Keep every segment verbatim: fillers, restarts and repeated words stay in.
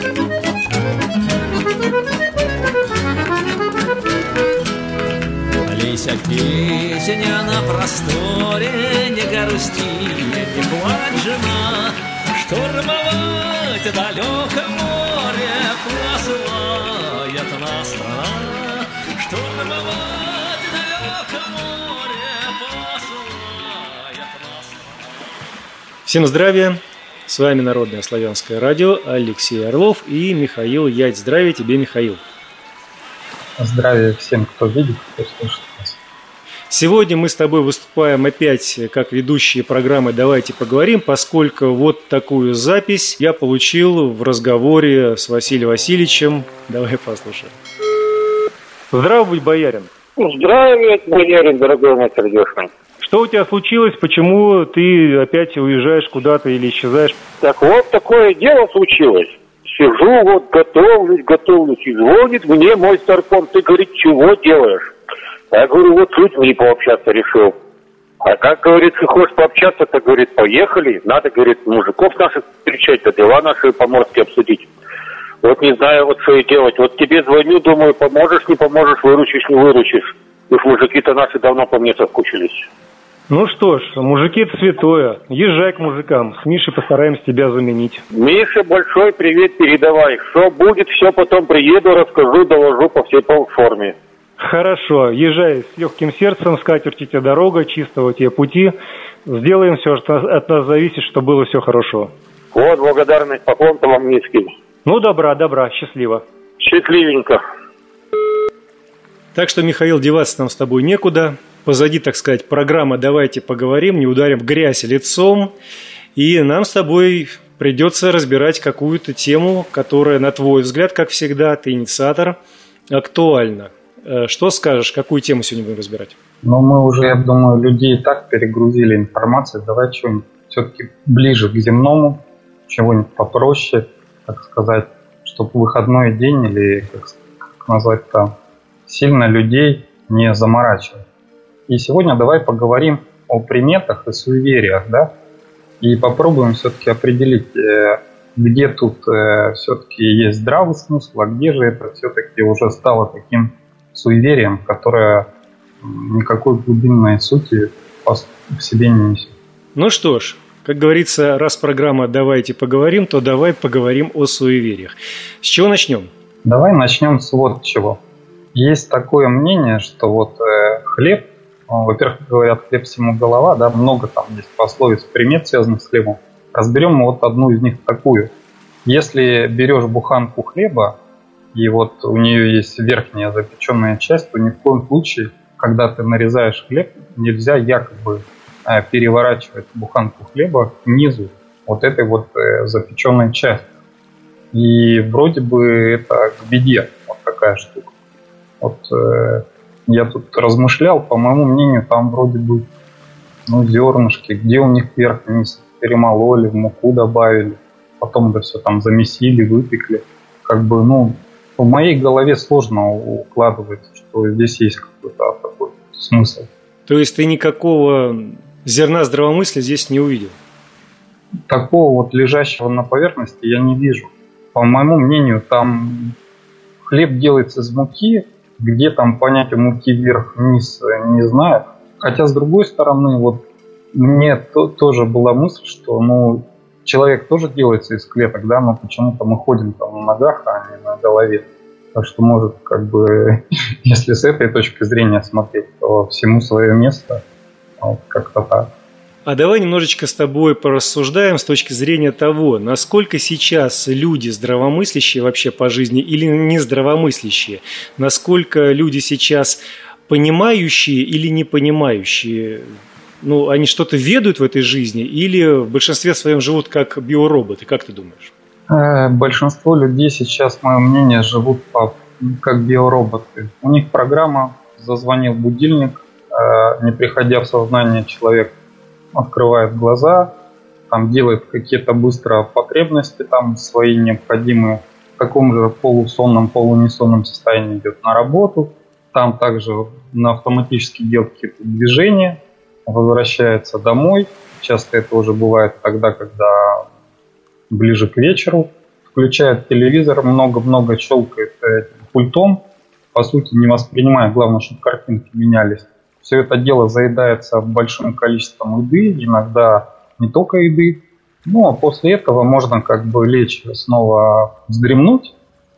Лися, песня на просторе, не грусти, не плачь, жена, штурмовать далеко море посылает нас страна, штурмовать далеко море посылает нас страна. Всем здравия! С вами Народное славянское радио, Алексей Орлов и Михаил Ять. Здравия тебе, Михаил! Здравия всем, кто видит, кто слушает нас. Сегодня мы с тобой выступаем опять как ведущие программы «Давайте поговорим», поскольку вот такую запись я получил в разговоре с Василием Васильевичем. Давай послушаем. Здравствуй, боярин. Здравия, боярин, дорогой мой сердечный. Что у тебя случилось? Почему ты опять уезжаешь куда-то или исчезаешь? Так вот, такое дело случилось. Сижу, вот готовлюсь, готовлюсь, и звонит мне мой старпом. Ты, говорит, чего делаешь? Я говорю, вот с людьми пообщаться решил. А как, говорит, ты хочешь пообщаться, то, говорит, поехали. Надо, говорит, мужиков наших встречать, да дела наши поморские обсудить. Вот не знаю, вот что и делать. Вот тебе звоню, думаю, поможешь, не поможешь, выручишь, не выручишь. Уж мужики-то наши давно по мне соскучились. Ну что ж, мужики это святое. Езжай к мужикам. С Мишей постараемся тебя заменить. Миша, большой привет передавай. Что будет, все потом приеду, расскажу, доложу по всей форме. Хорошо, езжай с легким сердцем, скатерть тебе дорога, чистого тебе пути. Сделаем все, что от нас зависит, чтобы было все хорошо. Вот, благодарность, поклон-то вам низкий. Ну, добра, добра, счастливо. Счастливенько. Так что, Михаил, деваться нам с тобой некуда. Позади, так сказать, программа «Давайте поговорим», не ударим в грязь лицом. И нам с тобой придется разбирать какую-то тему, которая, на твой взгляд, как всегда, ты инициатор, актуальна. Что скажешь, какую тему сегодня будем разбирать? Ну, мы уже, я думаю, людей и так перегрузили информацией. Давай что-нибудь все-таки ближе к земному, чего-нибудь попроще, так сказать, чтобы выходной день или, как, как назвать-то, сильно людей не заморачивать. И сегодня давай поговорим о приметах и суевериях, да, и попробуем все-таки определить, где тут все-таки есть здравый смысл, а где же это все-таки уже стало таким суеверием, которое никакой глубинной сути в себе не несет. Ну что ж, как говорится, раз программа «Давайте поговорим», то давай поговорим о суевериях. С чего начнем? Давай начнем с вот чего. Есть такое мнение, что вот э, хлеб, во-первых, говорят, хлеб всему голова, да, много там есть пословиц, примет, связанных с хлебом. Разберем вот одну из них такую. Если берешь буханку хлеба, и вот у нее есть верхняя запеченная часть, то ни в коем случае, когда ты нарезаешь хлеб, нельзя якобы э, переворачивать буханку хлеба к низу вот этой вот э, запеченной части. И вроде бы это к беде, вот такая штука. Вот э, я тут размышлял, по моему мнению, там вроде бы ну, зернышки, где у них верх-вниз перемололи, в муку добавили, потом это все там замесили, выпекли. Как бы, ну, в моей голове сложно укладывается, что здесь есть какой-то такой смысл. То есть ты никакого зерна здравомыслия здесь не увидел? Такого вот лежащего на поверхности я не вижу. По моему мнению, там хлеб делается из муки. Где там понятие муки вверх-вниз, не знаю. Хотя, с другой стороны, вот мне то, тоже была мысль, что ну, человек тоже делается из клеток, да, но почему-то мы ходим там на ногах, а не на голове. Так что, может, как бы, если с этой точки зрения смотреть, то всему свое место. Вот как-то так. А давай немножечко с тобой порассуждаем с точки зрения того, насколько сейчас люди здравомыслящие вообще по жизни или не здравомыслящие, насколько люди сейчас понимающие или не понимающие, ну, они что-то ведают в этой жизни или в большинстве своем живут как биороботы, как ты думаешь? Большинство людей сейчас, мое мнение, живут по, как биороботы. У них программа, зазвонил будильник, не приходя в сознание, человек открывает глаза, там делает какие-то быстро потребности там свои необходимые, в таком же полусонном, полунесонном состоянии идет на работу, там также на автоматически делает какие-то движения, возвращается домой. Часто это уже бывает тогда, когда ближе к вечеру, включает телевизор, много-много щелкает этим пультом, по сути не воспринимая, главное, чтобы картинки менялись. Все это дело заедается большим количеством еды, иногда не только еды. Ну, а после этого можно как бы лечь снова вздремнуть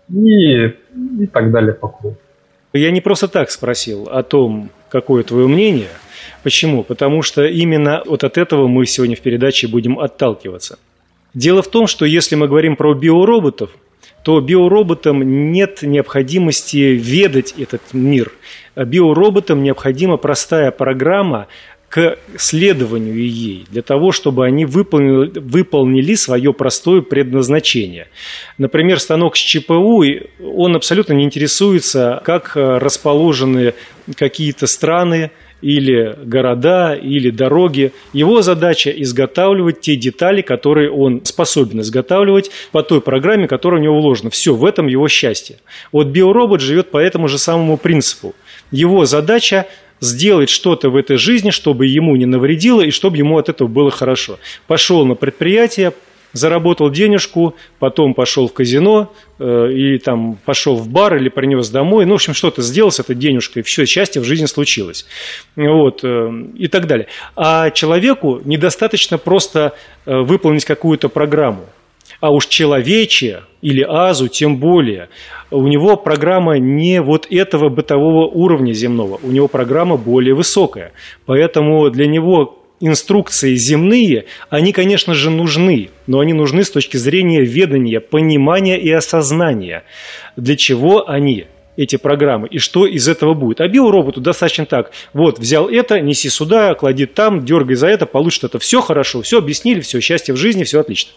и, и так далее по кругу. Я не просто так спросил о том, какое твое мнение. Почему? Потому что именно вот от этого мы сегодня в передаче будем отталкиваться. Дело в том, что если мы говорим про биороботов, то биороботам нет необходимости ведать этот мир. Биороботам необходима простая программа к следованию ей, для того, чтобы они выполнили, выполнили свое простое предназначение. Например, станок с ЧПУ, он абсолютно не интересуется, как расположены какие-то страны, или города, или дороги. Его задача изготавливать те детали, которые он способен изготавливать по той программе, которая у него вложена. Все, в этом его счастье. Вот биоробот живет по этому же самому принципу. Его задача сделать что-то в этой жизни, чтобы ему не навредило и чтобы ему от этого было хорошо. Пошел на предприятие, заработал денежку, потом пошел в казино, э, или там пошел в бар, или принес домой. Ну, в общем, что-то сделал с этой денежкой, и все, счастье в жизни случилось. Вот, э, и так далее. А человеку недостаточно просто э, выполнить какую-то программу. А уж человече или азу тем более. У него программа не вот этого бытового уровня земного, у него программа более высокая. Поэтому для него инструкции земные, они, конечно же, нужны, но они нужны с точки зрения ведания, понимания и осознания, для чего они, эти программы, и что из этого будет. А биороботу достаточно так: вот, взял это, неси сюда, клади там, дергай за это, получит это. Все хорошо, все объяснили, все, счастье в жизни, все отлично.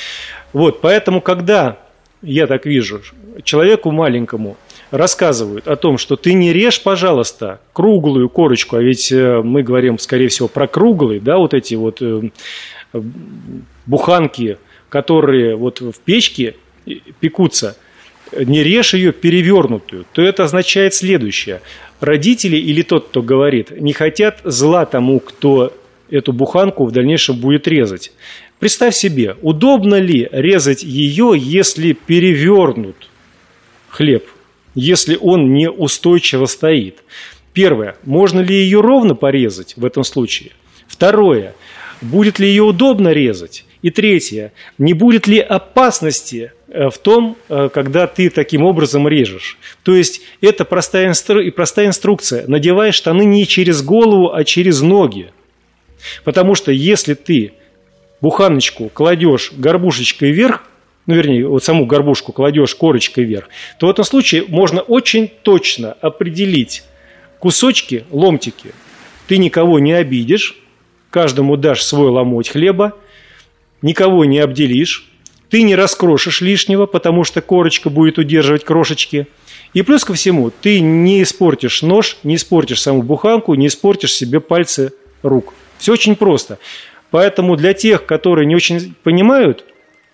Вот, поэтому, когда, я так вижу, человеку маленькому рассказывают о том, что ты не режь, пожалуйста, круглую корочку, а ведь мы говорим, скорее всего, про круглые, да, вот эти вот буханки, которые вот в печке пекутся, не режь ее перевернутую, то это означает следующее. Родители или тот, кто говорит, не хотят зла тому, кто эту буханку в дальнейшем будет резать. Представь себе, удобно ли резать ее, если перевернут хлеб, если он неустойчиво стоит? Первое, можно ли ее ровно порезать в этом случае? Второе, будет ли ее удобно резать? И третье, не будет ли опасности в том, когда ты таким образом режешь? То есть это простая, инстру... простая инструкция. Надевай штаны не через голову, а через ноги. Потому что если ты буханочку кладешь горбушечкой вверх, ну, вернее, вот саму горбушку кладешь корочкой вверх, то в этом случае можно очень точно определить кусочки, ломтики. Ты никого не обидишь, каждому дашь свой ломоть хлеба, никого не обделишь, ты не раскрошишь лишнего, потому что корочка будет удерживать крошечки. И плюс ко всему, ты не испортишь нож, не испортишь саму буханку, не испортишь себе пальцы рук. Все очень просто. Поэтому для тех, которые не очень понимают,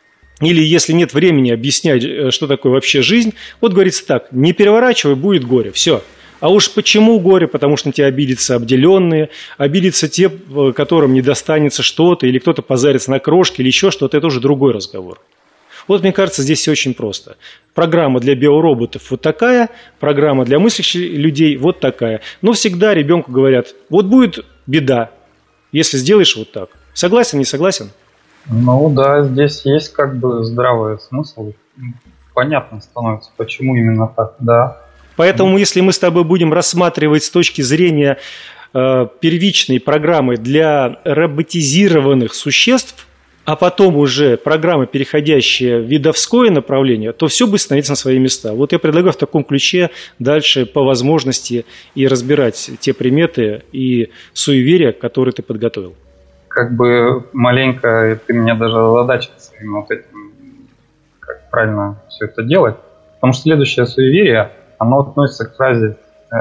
или если нет времени объяснять, что такое вообще жизнь, вот говорится так: не переворачивай, будет горе. Все. А уж почему горе? Потому что на тебя обидятся обделенные, обидятся те, которым не достанется что-то, или кто-то позарится на крошки, или еще что-то. Это уже другой разговор. Вот, мне кажется, здесь все очень просто. Программа для биороботов вот такая, программа для мыслящих людей вот такая. Но всегда ребенку говорят: вот будет беда, если сделаешь вот так. Согласен, не согласен? Ну да, здесь есть как бы здравый смысл. Понятно становится, почему именно так, да. Поэтому, если мы с тобой будем рассматривать с точки зрения э, первичной программы для роботизированных существ, а потом уже программы, переходящие в видовское направление, то все будет становиться на свои места. Вот я предлагаю в таком ключе дальше по возможности и разбирать те приметы и суеверия, которые ты подготовил. Как бы маленько ты меня даже озадачил своим вот этим, как правильно все это делать. Потому что следующее суеверие, оно относится к фразе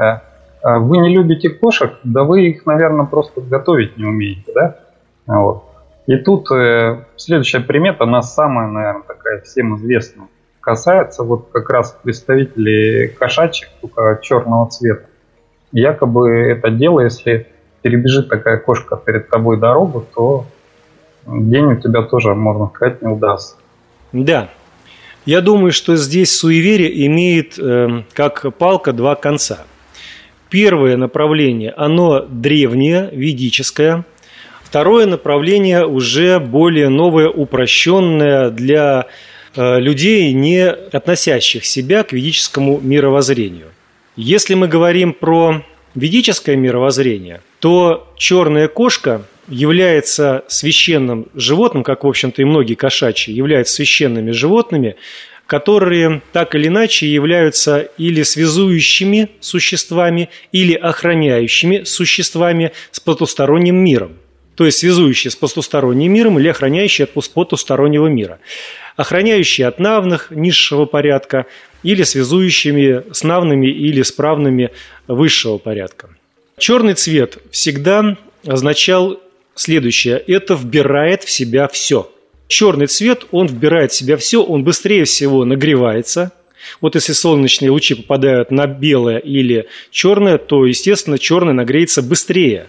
«Вы не любите кошек? Да вы их, наверное, просто готовить не умеете». Да? Вот. И тут э, следующая примета, она самая, наверное, такая всем известная. Касается вот как раз представителей кошачьих, только черного цвета. Якобы это дело, если перебежит такая кошка перед тобой дорогу, то день у тебя тоже, можно сказать, не удастся. Да. Я думаю, что здесь суеверие имеет э, как палка два конца. Первое направление, оно древнее, ведическое. Второе направление уже более новое, упрощенное для э, людей, не относящих себя к ведическому мировоззрению. Если мы говорим про ведическое мировоззрение, то черная кошка является священным животным, как, в общем-то, и многие кошачьи являются священными животными, которые так или иначе являются или связующими существами, или охраняющими существами с потусторонним миром. То есть связующие с потусторонним миром или охраняющие от потустороннего мира. Охраняющие от навных низшего порядка или связующими с навными или с правными высшего порядка. Черный цвет всегда означал следующее. Это вбирает в себя все. Черный цвет, он вбирает в себя все, он быстрее всего нагревается. Вот если солнечные лучи попадают на белое или черное, то, естественно, черное нагреется быстрее.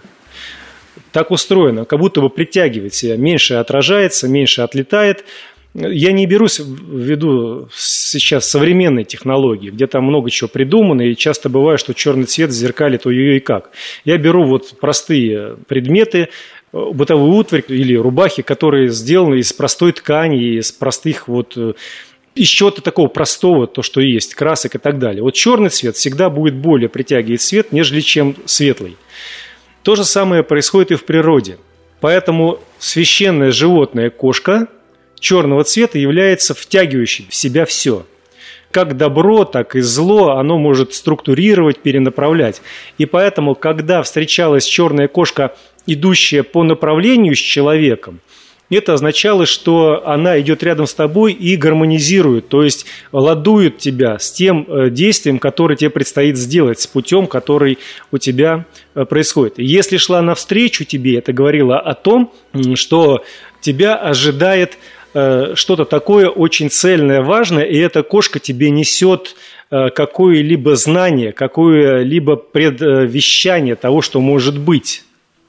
Так устроено, как будто бы притягивает себя, меньше отражается, меньше отлетает. Я не берусь в виду сейчас современной технологии, где там много чего придумано, и часто бывает, что черный цвет зеркалит ой-ой-ой как. Я беру вот простые предметы, бытовую утварь или рубахи, которые сделаны из простой ткани, из простых вот, из чего-то такого простого, то, что есть, красок и так далее. Вот черный цвет всегда будет более притягивать свет, нежели чем светлый. То же самое происходит и в природе. Поэтому священное животное кошка черного цвета является втягивающим в себя все. Как добро, так и зло оно может структурировать, перенаправлять. И поэтому, когда встречалась черная кошка, идущая по направлению с человеком, это означало, что она идет рядом с тобой и гармонизирует, то есть ладует тебя с тем действием, которое тебе предстоит сделать, с путем, который у тебя происходит. И если шла навстречу тебе, это говорило о том, что тебя ожидает что-то такое очень цельное, важное, и эта кошка тебе несет какое-либо знание, какое-либо предвещание того, что может быть.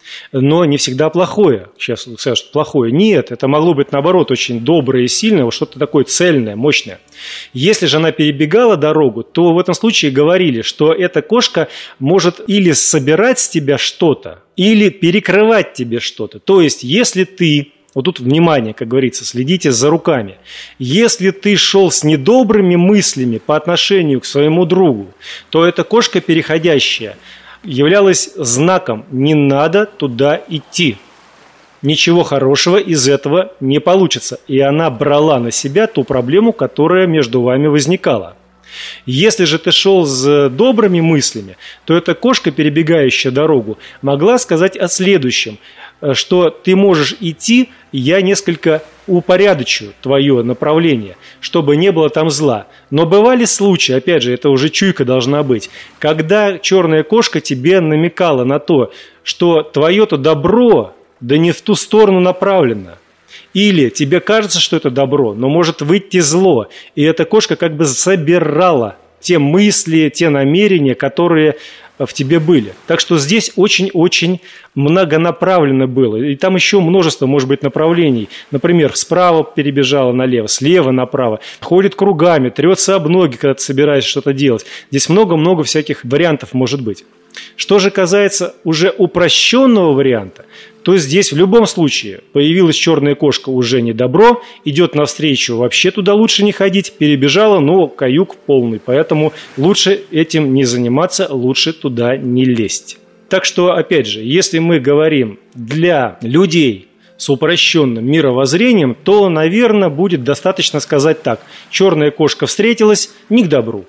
Но не всегда плохое. Сейчас скажут, плохое. Нет, это могло быть, наоборот, очень доброе и сильное, вот что-то такое цельное, мощное. Если же она перебегала дорогу, то в этом случае говорили, что эта кошка может или собирать с тебя что-то, или перекрывать тебе что-то. То есть, если ты... Вот тут, внимание, как говорится, следите за руками. Если ты шел с недобрыми мыслями по отношению к своему другу, то эта кошка переходящая являлась знаком «не надо туда идти». Ничего хорошего из этого не получится. И она брала на себя ту проблему, которая между вами возникала. Если же ты шел с добрыми мыслями, то эта кошка, перебегающая дорогу, могла сказать о следующем, что ты можешь идти, я несколько упорядочу твое направление, чтобы не было там зла. Но бывали случаи, опять же, это уже чуйка должна быть, когда черная кошка тебе намекала на то, что твое-то добро, да не в ту сторону направлено. Или тебе кажется, что это добро, но может выйти зло. И эта кошка как бы собирала те мысли, те намерения, которые в тебе были. Так что здесь очень-очень многонаправленно было. И там еще множество, может быть, направлений. Например, справа перебежала налево, слева направо. Ходит кругами, трется об ноги, когда ты собираешься что-то делать. Здесь много-много всяких вариантов может быть. Что же касается уже упрощенного варианта, то здесь в любом случае появилась черная кошка уже не добро, идет навстречу, вообще туда лучше не ходить, перебежала, но каюк полный, поэтому лучше этим не заниматься, лучше туда не лезть. Так что, опять же, если мы говорим для людей с упрощенным мировоззрением, то, наверное, будет достаточно сказать так: черная кошка встретилась, не к добру.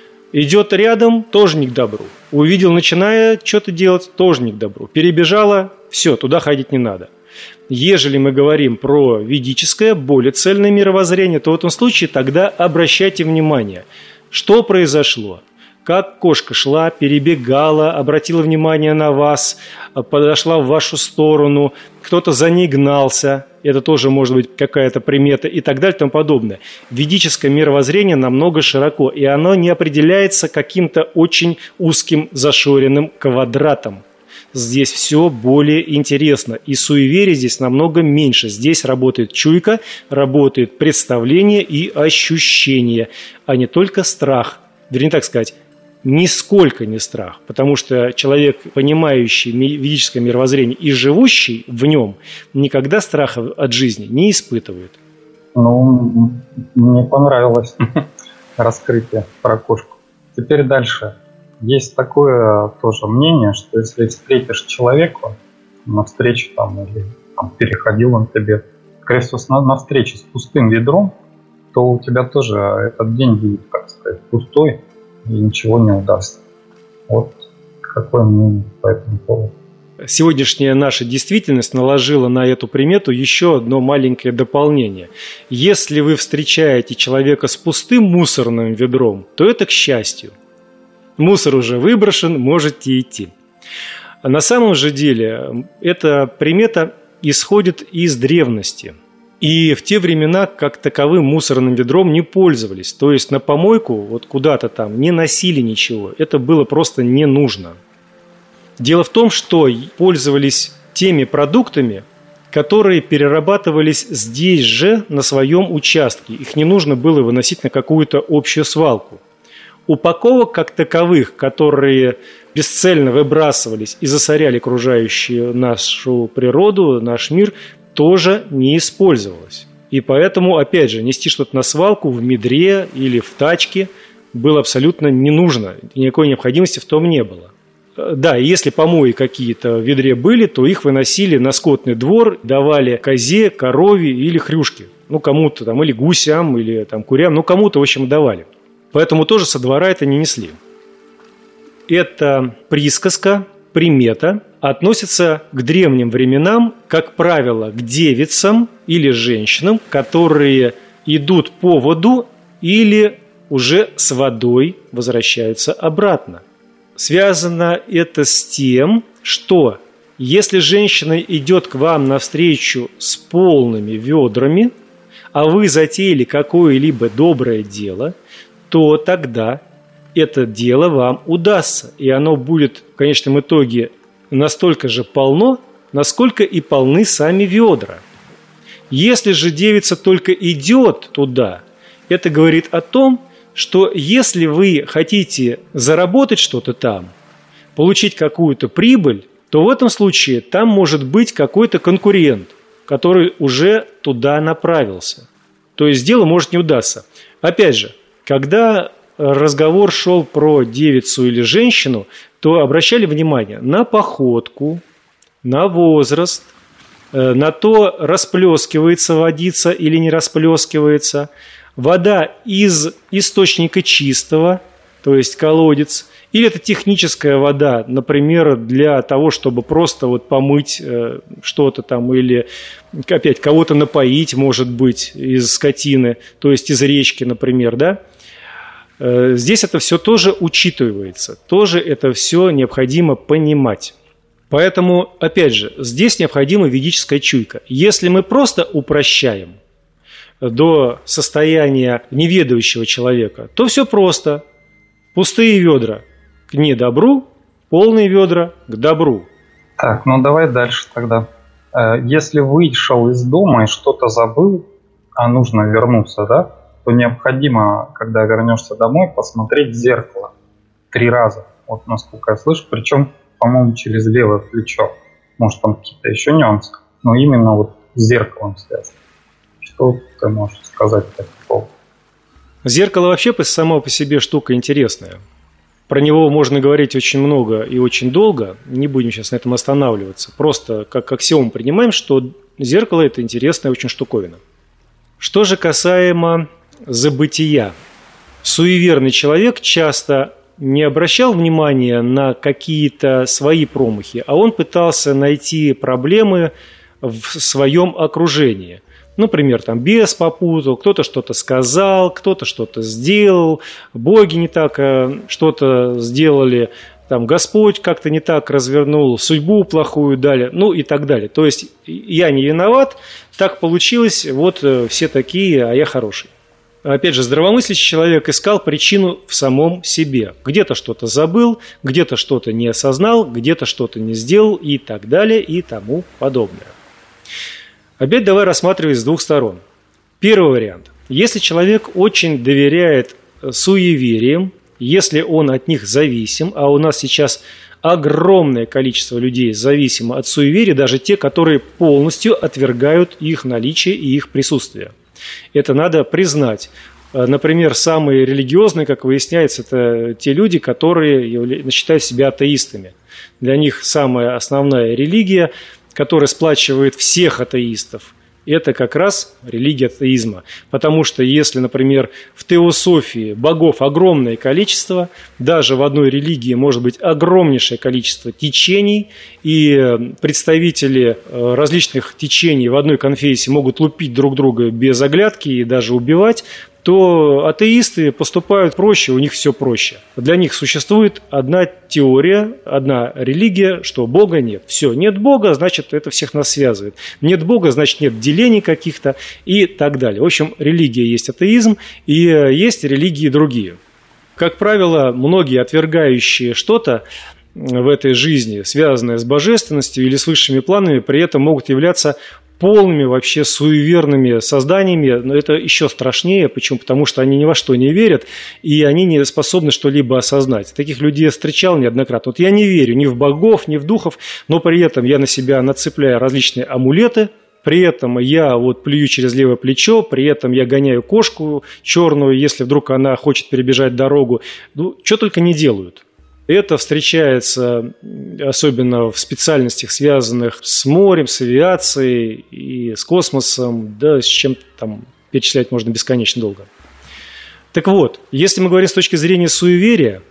Идет рядом, тоже не к добру. Увидел, начиная что-то делать, тоже не к добру. Перебежала, все, туда ходить не надо. Ежели мы говорим про ведическое, более цельное мировоззрение, то в этом случае тогда обращайте внимание, что произошло. Как кошка шла, перебегала, обратила внимание на вас, подошла в вашу сторону, кто-то за ней гнался, это тоже может быть какая-то примета и так далее и тому подобное. Ведическое мировоззрение намного широко, и оно не определяется каким-то очень узким зашоренным квадратом. здесь все более интересно. И суеверий здесь намного меньше. Здесь работает чуйка, работает представление и ощущение, а не только страх. Вернее, так сказать, нисколько не страх. Потому что человек, понимающий ведическое мировоззрение и живущий в нем, никогда страха от жизни не испытывает. Ну, мне понравилось раскрытие про кошку. Теперь дальше. Есть такое тоже мнение, что если встретишь человека на встрече там, или там, переходил он тебе, скорее всего, на, на встрече с пустым ведром, то у тебя тоже этот день будет, как сказать, пустой и ничего не удастся. Вот какое мнение по этому поводу. Сегодняшняя наша действительность наложила на эту примету еще одно маленькое дополнение. Если вы встречаете человека с пустым мусорным ведром, то это к счастью. Мусор уже выброшен, можете идти. А на самом же деле эта примета исходит из древности. И в те времена как таковым мусорным ведром не пользовались. То есть на помойку вот куда-то там не носили ничего. Это было просто не нужно. Дело в том, что пользовались теми продуктами, которые перерабатывались здесь же, на своем участке. Их не нужно было выносить на какую-то общую свалку. Упаковок как таковых, которые бесцельно выбрасывались и засоряли окружающую нашу природу, наш мир, тоже не использовалось. И поэтому, опять же, нести что-то на свалку в медре или в тачке было абсолютно не нужно. Никакой необходимости в том не было. Да, и если помои какие-то в ведре были, то их выносили на скотный двор, давали козе, корове или хрюшке. Ну, кому-то там, или гусям, или там курям, ну, кому-то, в общем, давали. Поэтому тоже со двора это не несли. Эта присказка, примета, относится к древним временам, как правило, к девицам или женщинам, которые идут по воду или уже с водой возвращаются обратно. Связано это с тем, что если женщина идет к вам навстречу с полными ведрами, а вы затеяли какое-либо доброе дело, то тогда это дело вам удастся, и оно будет в конечном итоге настолько же полно, насколько и полны сами ведра. Если же девица только идет туда, это говорит о том, что если вы хотите заработать что-то там, получить какую-то прибыль, то в этом случае там может быть какой-то конкурент, который уже туда направился. То есть дело может не удастся. Опять же, когда разговор шел про девицу или женщину, то обращали внимание на походку, на возраст, на то, расплескивается водица или не расплескивается. Вода из источника чистого, то есть колодец, или это техническая вода, например, для того, чтобы просто вот помыть э, что-то там, или опять кого-то напоить, может быть, из скотины, то есть из речки, например, да? Э, здесь это все тоже учитывается, тоже это все необходимо понимать. Поэтому, опять же, здесь необходима ведическая чуйка. Если мы просто упрощаем до состояния неведающего человека, то все просто. Пустые ведра к недобру, полные ведра к добру. Так, ну давай дальше тогда. Если вышел из дома и что-то забыл, а нужно вернуться, да, то необходимо, когда вернешься домой, посмотреть в зеркало три раза. Вот насколько я слышу, причем, по-моему, через левое плечо. Может, там какие-то еще нюансы, но именно вот с зеркалом связано. Что ты можешь сказать по этому поводу? Зеркало вообще само по себе штука интересная. Про него можно говорить очень много и очень долго. Не будем сейчас на этом останавливаться. Просто как аксиому принимаем, что зеркало – это интересная очень штуковина. Что же касаемо забытия. Суеверный человек часто не обращал внимания на какие-то свои промахи, а он пытался найти проблемы в своем окружении. Например, там бес попутал, кто-то что-то сказал, кто-то что-то сделал, боги не так что-то сделали, там Господь как-то не так развернул, судьбу плохую дали, ну и так далее. То есть я не виноват, так получилось, вот все такие, а я хороший. опять же, здравомыслящий человек искал причину в самом себе. Где-то что-то забыл, где-то что-то не осознал, где-то что-то не сделал и так далее и тому подобное. Опять давай рассматривать с двух сторон. Первый вариант. Если человек очень доверяет суевериям, если он от них зависим, а у нас сейчас огромное количество людей зависимо от суеверий, даже те, которые полностью отвергают их наличие и их присутствие. Это надо признать. Например, самые религиозные, как выясняется, это те люди, которые считают себя атеистами. Для них самая основная религия, которая сплачивает всех атеистов, это как раз религия атеизма. Потому что если, например, в теософии богов огромное количество, даже в одной религии может быть огромнейшее количество течений, и представители различных течений в одной конфессии могут лупить друг друга без оглядки и даже убивать, то атеисты поступают проще, у них все проще. Для них существует одна теория, одна религия, что Бога нет. Все, нет Бога, значит, это всех нас связывает. Нет Бога, значит, нет делений каких-то и так далее. В общем, религия есть атеизм, и есть религии другие. Как правило, многие отвергающие что-то в этой жизни, связанное с божественностью или с высшими планами, при этом могут являться полными вообще суеверными созданиями, но это еще страшнее. Почему? Потому что они ни во что не верят, и они не способны что-либо осознать. Таких людей я встречал неоднократно. Вот я не верю ни в богов, ни в духов, но при этом я на себя нацепляю различные амулеты, при этом я вот плюю через левое плечо, при этом я гоняю кошку черную, если вдруг она хочет перебежать дорогу. Ну, что только не делают. Это встречается особенно в специальностях, связанных с морем, с авиацией и с космосом, да с чем-то там перечислять можно бесконечно долго. Так вот, если мы говорим с точки зрения суеверия,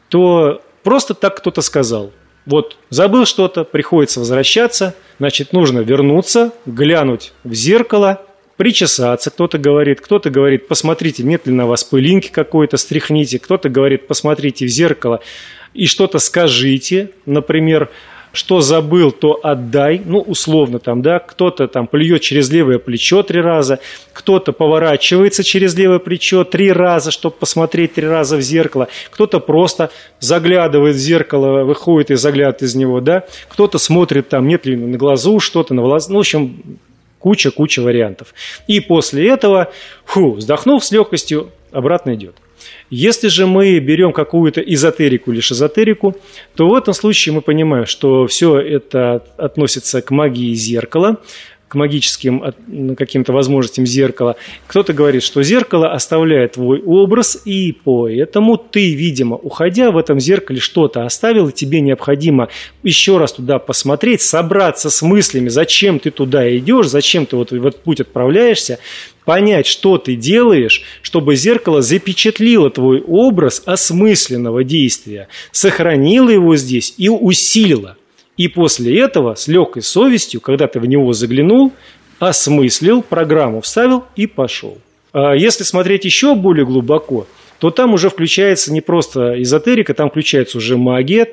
то просто так кто-то сказал. Вот забыл что-то, приходится возвращаться, значит, нужно вернуться, глянуть в зеркало, причесаться, кто-то говорит, кто-то говорит, посмотрите, нет ли на вас пылинки какой-то, стряхните, кто-то говорит, посмотрите в зеркало и что-то скажите, например, что забыл, то отдай, ну, условно там, да, кто-то там плюет через левое плечо три раза, кто-то поворачивается через левое плечо три раза, чтобы посмотреть три раза в зеркало, кто-то просто заглядывает в зеркало, выходит и заглядывает из него, да, кто-то смотрит там, нет ли на глазу что-то, на волос, ну, в общем, куча-куча вариантов. И после этого, фу, вздохнув с легкостью, обратно идет. Если же мы берем какую-то эзотерику или шизотерику, то в этом случае мы понимаем, что все это относится к магии зеркала, к магическим каким-то возможностям зеркала. Кто-то говорит, что зеркало оставляет твой образ, и поэтому ты, видимо, уходя в этом зеркале, что-то оставил, и тебе необходимо еще раз туда посмотреть, собраться с мыслями, зачем ты туда идешь, зачем ты вот в этот путь отправляешься, понять, что ты делаешь, чтобы зеркало запечатлило твой образ осмысленного действия, сохранило его здесь и усилило. И после этого с легкой совестью, когда ты в него заглянул, осмыслил, программу вставил и пошел. А если смотреть еще более глубоко, то там уже включается не просто эзотерика, там включается уже магия.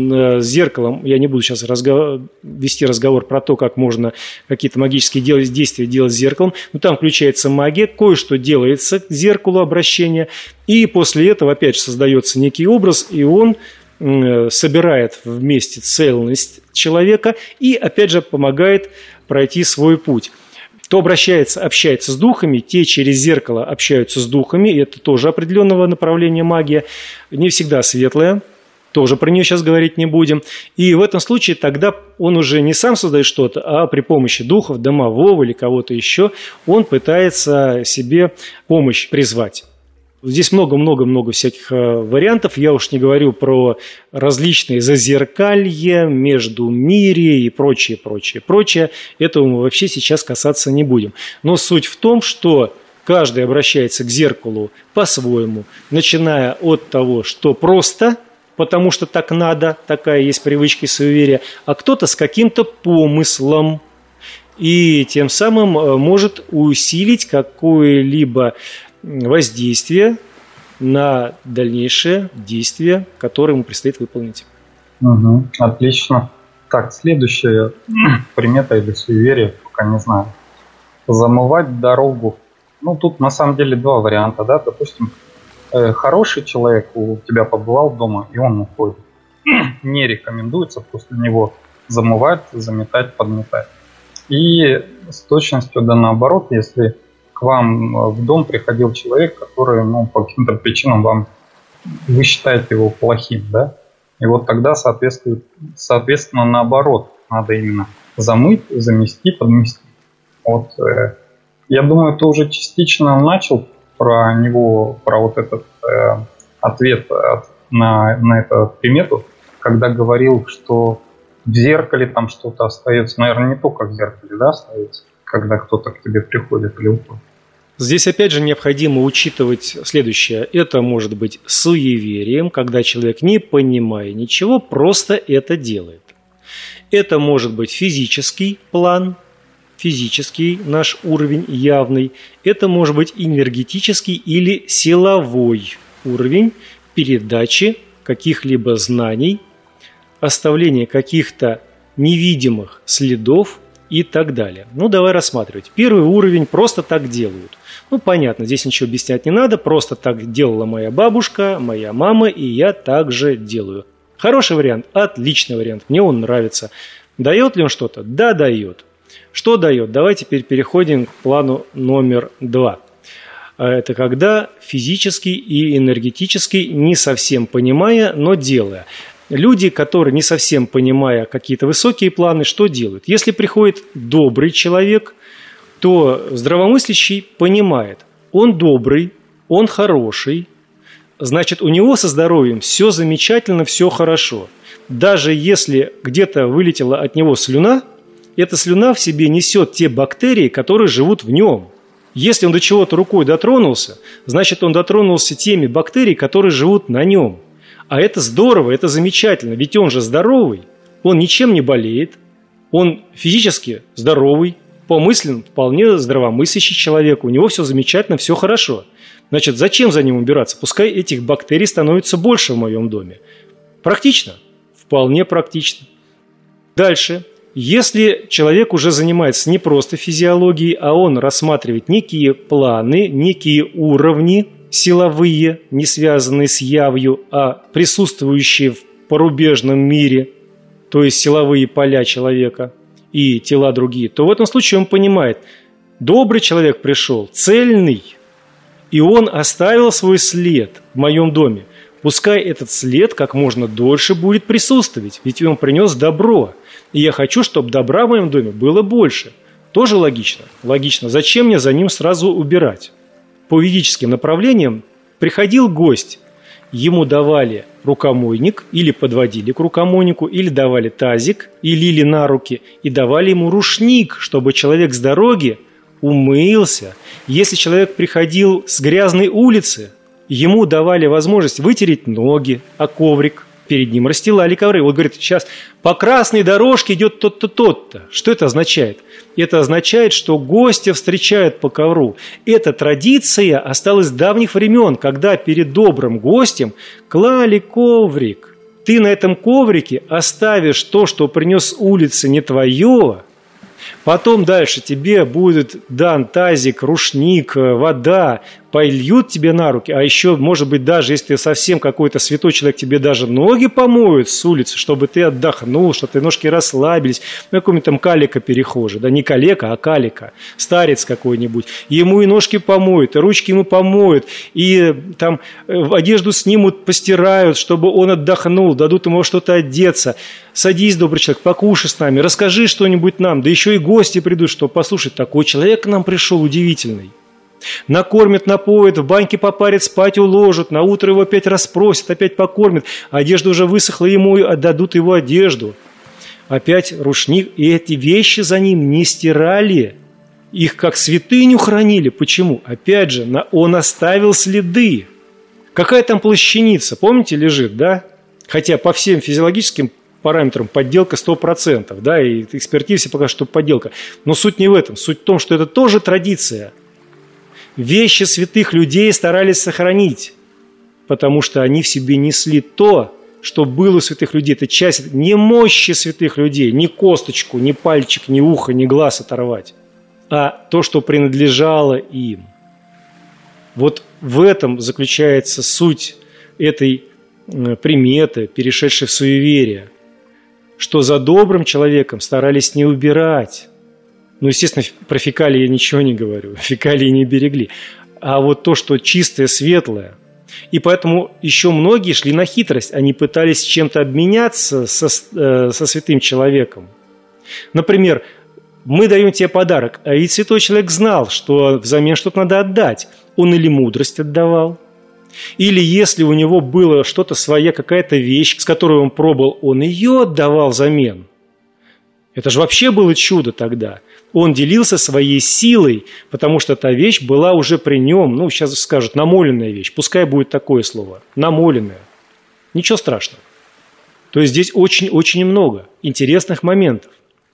С зеркалом я не буду сейчас разговор, вести разговор про то, как можно какие-то магические действия делать с зеркалом, но там включается магия, кое-что делается к зеркалу обращения, и после этого опять же создается некий образ, и он собирает вместе цельность человека и, опять же, помогает пройти свой путь. Кто обращается, общается с духами, те через зеркало общаются с духами, и это тоже определенного направления магия, не всегда светлая, тоже про нее сейчас говорить не будем. И в этом случае тогда он уже не сам создает что-то, а при помощи духов, домового или кого-то еще, он пытается себе помощь призвать. Здесь много-много-много всяких вариантов. Я уж не говорю про различные зазеркалья, междумирье и прочее, прочее, прочее. Этого мы вообще сейчас касаться не будем. Но суть в том, что каждый обращается к зеркалу по-своему, начиная от того, что просто, потому что так надо, такая есть привычка и суеверие, а кто-то с каким-то помыслом. И тем самым может усилить какое-либо воздействие на дальнейшее действие, которое ему предстоит выполнить. Угу, отлично. Так, следующая примета или суеверие, пока не знаю. Замывать дорогу Ну, тут на самом деле два варианта, да, допустим, э, хороший человек у тебя побывал дома, и он уходит. Не рекомендуется после него замывать, заметать, подметать. И с точностью да наоборот, если к вам в дом приходил человек, который, ну, по каким-то причинам вам, вы считаете его плохим, да, и вот тогда, соответственно, соответственно наоборот, надо именно замыть, замести, подмести. Вот, э, я думаю, ты уже частично начал про него, про вот этот э, ответ от, на, на эту примету, когда говорил, что в зеркале там что-то остается. Наверное, не только в зеркале, да, остается, когда кто-то к тебе приходит или уходит. Здесь опять же необходимо учитывать следующее. Это может быть суеверием, когда человек, не понимая ничего, просто это делает. Это может быть физический план, физический наш уровень явный. Это может быть энергетический или силовой уровень передачи каких-либо знаний, оставление каких-то невидимых следов и так далее. Ну, давай рассматривать. Первый уровень просто так делают. Ну, понятно, здесь ничего объяснять не надо, просто так делала моя бабушка, моя мама, и я так же делаю. Хороший вариант, отличный вариант, мне он нравится. Дает ли он что-то? Да, дает. Что дает? Давай теперь переходим к плану номер два. Это когда физически и энергетически, не совсем понимая, но делая. Люди, которые не совсем понимая какие-то высокие планы, что делают? Если приходит добрый человек, то здравомыслящий понимает, он добрый, он хороший, значит, у него со здоровьем все замечательно, все хорошо. Даже если где-то вылетела от него слюна, эта слюна в себе несет те бактерии, которые живут в нем. Если он до чего-то рукой дотронулся, значит, он дотронулся теми бактериями, которые живут на нем. А это здорово, это замечательно, ведь он же здоровый, он ничем не болеет, он физически здоровый, помыслен, вполне здравомыслящий человек, у него все замечательно, все хорошо. Значит, зачем за ним убираться? Пускай этих бактерий становится больше в моем доме. Практично? Вполне практично. Дальше. Если человек уже занимается не просто физиологией, а он рассматривает некие планы, некие уровни силовые, не связанные с явью, а присутствующие в порубежном мире, то есть силовые поля человека и тела другие, то в этом случае он понимает, добрый человек пришел, цельный, и он оставил свой след в моем доме. Пускай этот след как можно дольше будет присутствовать, ведь он принес добро. И я хочу, чтобы добра в моем доме было больше. Тоже логично. Логично. Зачем мне за ним сразу убирать? По ведическим направлениям приходил гость. Ему давали рукомойник, или подводили к рукомойнику, или давали тазик, и лили на руки, и давали ему рушник, чтобы человек с дороги умылся. Если человек приходил с грязной улицы, ему давали возможность вытереть ноги, а коврик перед ним расстилали ковры. Он говорит, сейчас по красной дорожке идет тот-то, тот-то. Что это означает? Это означает, что гостя встречают по ковру. Эта традиция осталась с давних времен, когда перед добрым гостем клали коврик. Ты на этом коврике оставишь то, что принес с улицы, не твое. Потом дальше тебе будет дан тазик, рушник, вода, польют тебе на руки, а еще, может быть, даже если ты совсем какой-то святой человек, тебе даже ноги помоют с улицы, чтобы ты отдохнул, чтобы ты ножки расслабились. Ну, какой-нибудь там калека перехожий, да не калека, а калека, старец какой-нибудь. Ему и ножки помоют, и ручки ему помоют, и там одежду снимут, постирают, чтобы он отдохнул, дадут ему что-то одеться. Садись, добрый человек, покушай с нами, расскажи что-нибудь нам, да еще и гости придут, что послушать, такой человек к нам пришел удивительный. Накормят, напоят, в баньке попарят, спать уложат, на утро его опять расспросят, опять покормят, одежда уже высохла, ему отдадут его одежду. Опять рушник, и эти вещи за ним не стирали, их как святыню хранили. Почему? Опять же, он оставил следы. Какая там плащаница, помните, лежит, да? Хотя по всем физиологическим параметрам подделка сто процентов, да, и экспертиза покажет, что подделка. Но суть не в этом, суть в том, что это тоже традиция. Вещи святых людей старались сохранить, потому что они в себе несли то, что было у святых людей. Это часть не мощи святых людей, не косточку, не пальчик, не ухо, не глаз оторвать, а то, что принадлежало им. Вот в этом заключается суть этой приметы, перешедшей в суеверие, что за добрым человеком старались не убирать. Ну, естественно, про фекалии я ничего не говорю, фекалии не берегли. А вот то, что чистое, светлое. И поэтому еще многие шли на хитрость. Они пытались чем-то обменяться со, э, со святым человеком. Например, мы даем тебе подарок, а ведь святой человек знал, что взамен что-то надо отдать. Он или мудрость отдавал, или если у него было что-то своя, какая-то вещь, с которой он пробовал, он ее отдавал взамен. Это же вообще было чудо тогда. Он делился своей силой, потому что та вещь была уже при нем, ну, сейчас скажут, намоленная вещь. Пускай будет такое слово. Намоленная. Ничего страшного. То есть здесь очень-очень много интересных моментов.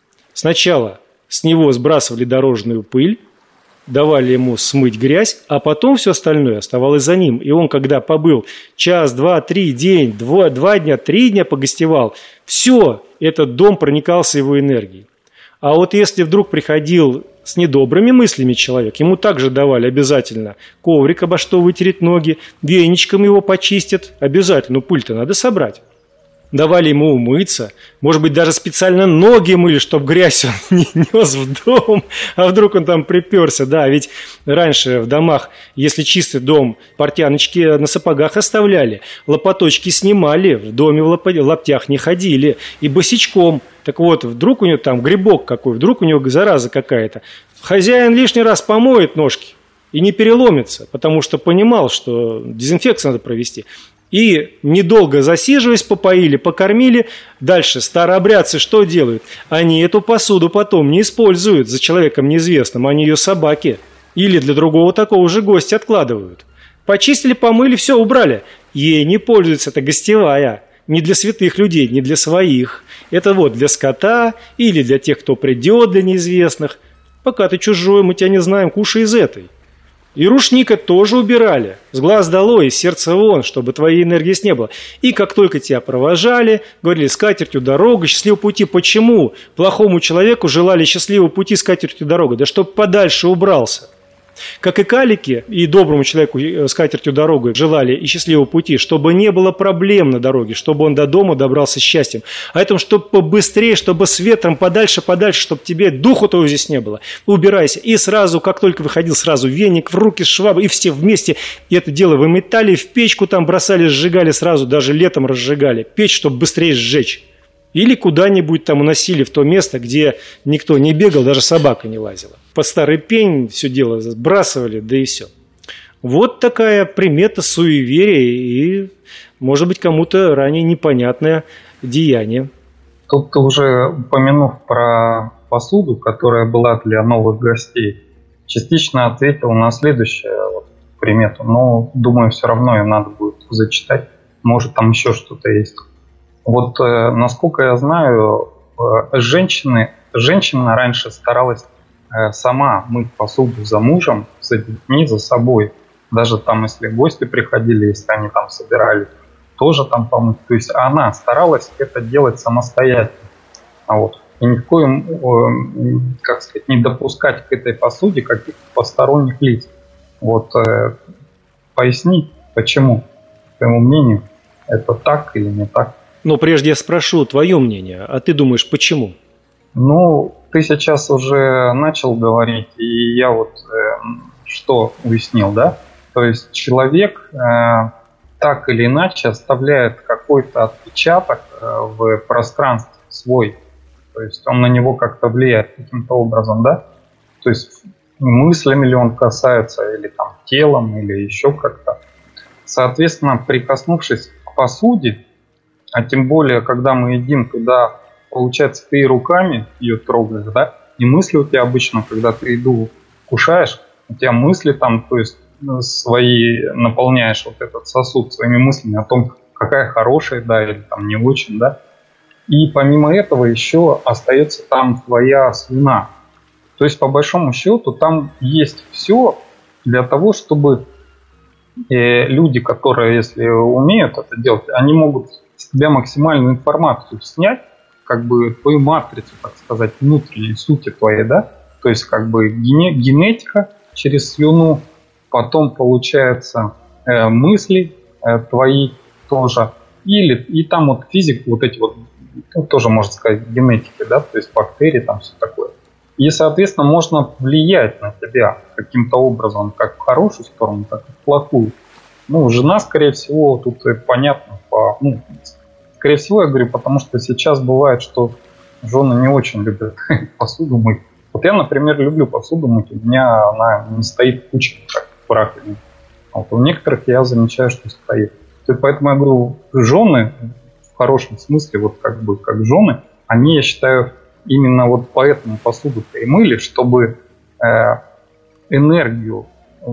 Сначала с него сбрасывали дорожную пыль, давали ему смыть грязь, а потом все остальное оставалось за ним. И он, когда побыл час, два, три, день, два, два дня, три дня погостевал, все, этот дом проникался его энергией. А вот если вдруг приходил с недобрыми мыслями человек, ему также давали обязательно коврик, обо что вытереть ноги, веничком его почистят, обязательно, ну пыль-то надо собрать. Давали ему умыться, может быть, даже специально ноги мыли, чтобы грязь он не нес в дом, а вдруг он там приперся. Да, ведь раньше в домах, если чистый дом, портяночки на сапогах оставляли, лопаточки снимали, в доме в лаптях не ходили, и босичком. Так вот, вдруг у него там грибок какой, вдруг у него зараза какая-то. Хозяин лишний раз помоет ножки и не переломится, потому что понимал, что дезинфекцию надо провести. И недолго засиживаясь, попоили, покормили. Дальше старообрядцы что делают? Они эту посуду потом не используют за человеком неизвестным, они ее собаке или для другого такого же гостя откладывают. Почистили, помыли, все, убрали. Ей не пользуется, это гостевая. Не для святых людей, не для своих. Это вот для скота или для тех, кто придет, для неизвестных. Пока ты чужой, мы тебя не знаем, кушай из этой. И рушника тоже убирали. С глаз долой, из сердца вон, чтобы твоей энергии не было. И как только тебя провожали, говорили, с катертью дорога, счастливого пути. Почему плохому человеку желали счастливого пути с катертью дорога? Да чтоб подальше убрался. Как и калики, и доброму человеку с катертью дорогой желали и счастливого пути, чтобы не было проблем на дороге, чтобы он до дома добрался с счастьем. А это, чтобы побыстрее, чтобы с ветром подальше, подальше, чтобы тебе духу того здесь не было. Убирайся. И сразу, как только выходил, сразу веник в руки с швабой, и все вместе. И это дело выметали, в печку там бросали, сжигали сразу, даже летом разжигали. Печь, чтобы быстрее сжечь. Или куда-нибудь там уносили в то место, где никто не бегал, даже собака не лазила. Под старый пень все дело сбрасывали, да и все. Вот такая примета суеверия и, может быть, кому-то ранее непонятное деяние. Тут уже упомянув про посуду, которая была для новых гостей, частично ответил на следующую вот примету. Но, думаю, все равно ее надо будет зачитать. Может, там еще что-то есть. Вот, э, насколько я знаю, э, женщины, женщина раньше старалась э, сама мыть посуду за мужем, за детьми, за собой. Даже там, если гости приходили, если они там собирались, тоже там помыть. То есть она старалась это делать самостоятельно. Вот. И ни в коем, э, как сказать, не допускать к этой посуде каких-то посторонних лиц. Вот, э, пояснить, почему, по твоему мнению, это так или не так. Но прежде я спрошу твое мнение, а ты думаешь, почему? Ну, ты сейчас уже начал говорить, и я вот э, что уяснил, да? То есть человек э, так или иначе оставляет какой-то отпечаток э, в пространстве свой. То есть он на него как-то влияет каким-то образом, да? То есть мыслями ли он касается, или там телом, или еще как-то. Соответственно, прикоснувшись к посуде, а тем более, когда мы едим туда, получается, ты и руками ее трогаешь, да? И мысли у тебя обычно, когда ты еду кушаешь, у тебя мысли там, то есть свои, наполняешь вот этот сосуд своими мыслями о том, какая хорошая, да, или там не очень, да? И помимо этого еще остается там твоя слюна. То есть, по большому счету, там есть все для того, чтобы э, люди, которые, если умеют это делать, они могут с тебя максимальную информацию снять, как бы твою матрицу, так сказать, внутренней сути твоей, да, то есть как бы гене, генетика через слюну потом, получается, э, мысли э, твои тоже, или, и там вот физика, вот эти вот, ну, тоже, можно сказать, генетики, да, то есть бактерии, там все такое. И, соответственно, можно влиять на тебя каким-то образом, как в хорошую сторону, так и в плохую. Ну, жена, скорее всего, тут понятно, по, ну, скорее всего, я говорю, потому что сейчас бывает, что жены не очень любят посуду мыть. Вот я, например, люблю посуду мыть, у меня она не стоит кучей, как в раковине. А вот у некоторых я замечаю, что стоит. И поэтому я говорю, жены, в хорошем смысле, вот как бы как жены, они, я считаю, именно вот поэтому посуду-то и мыли, чтобы э, энергию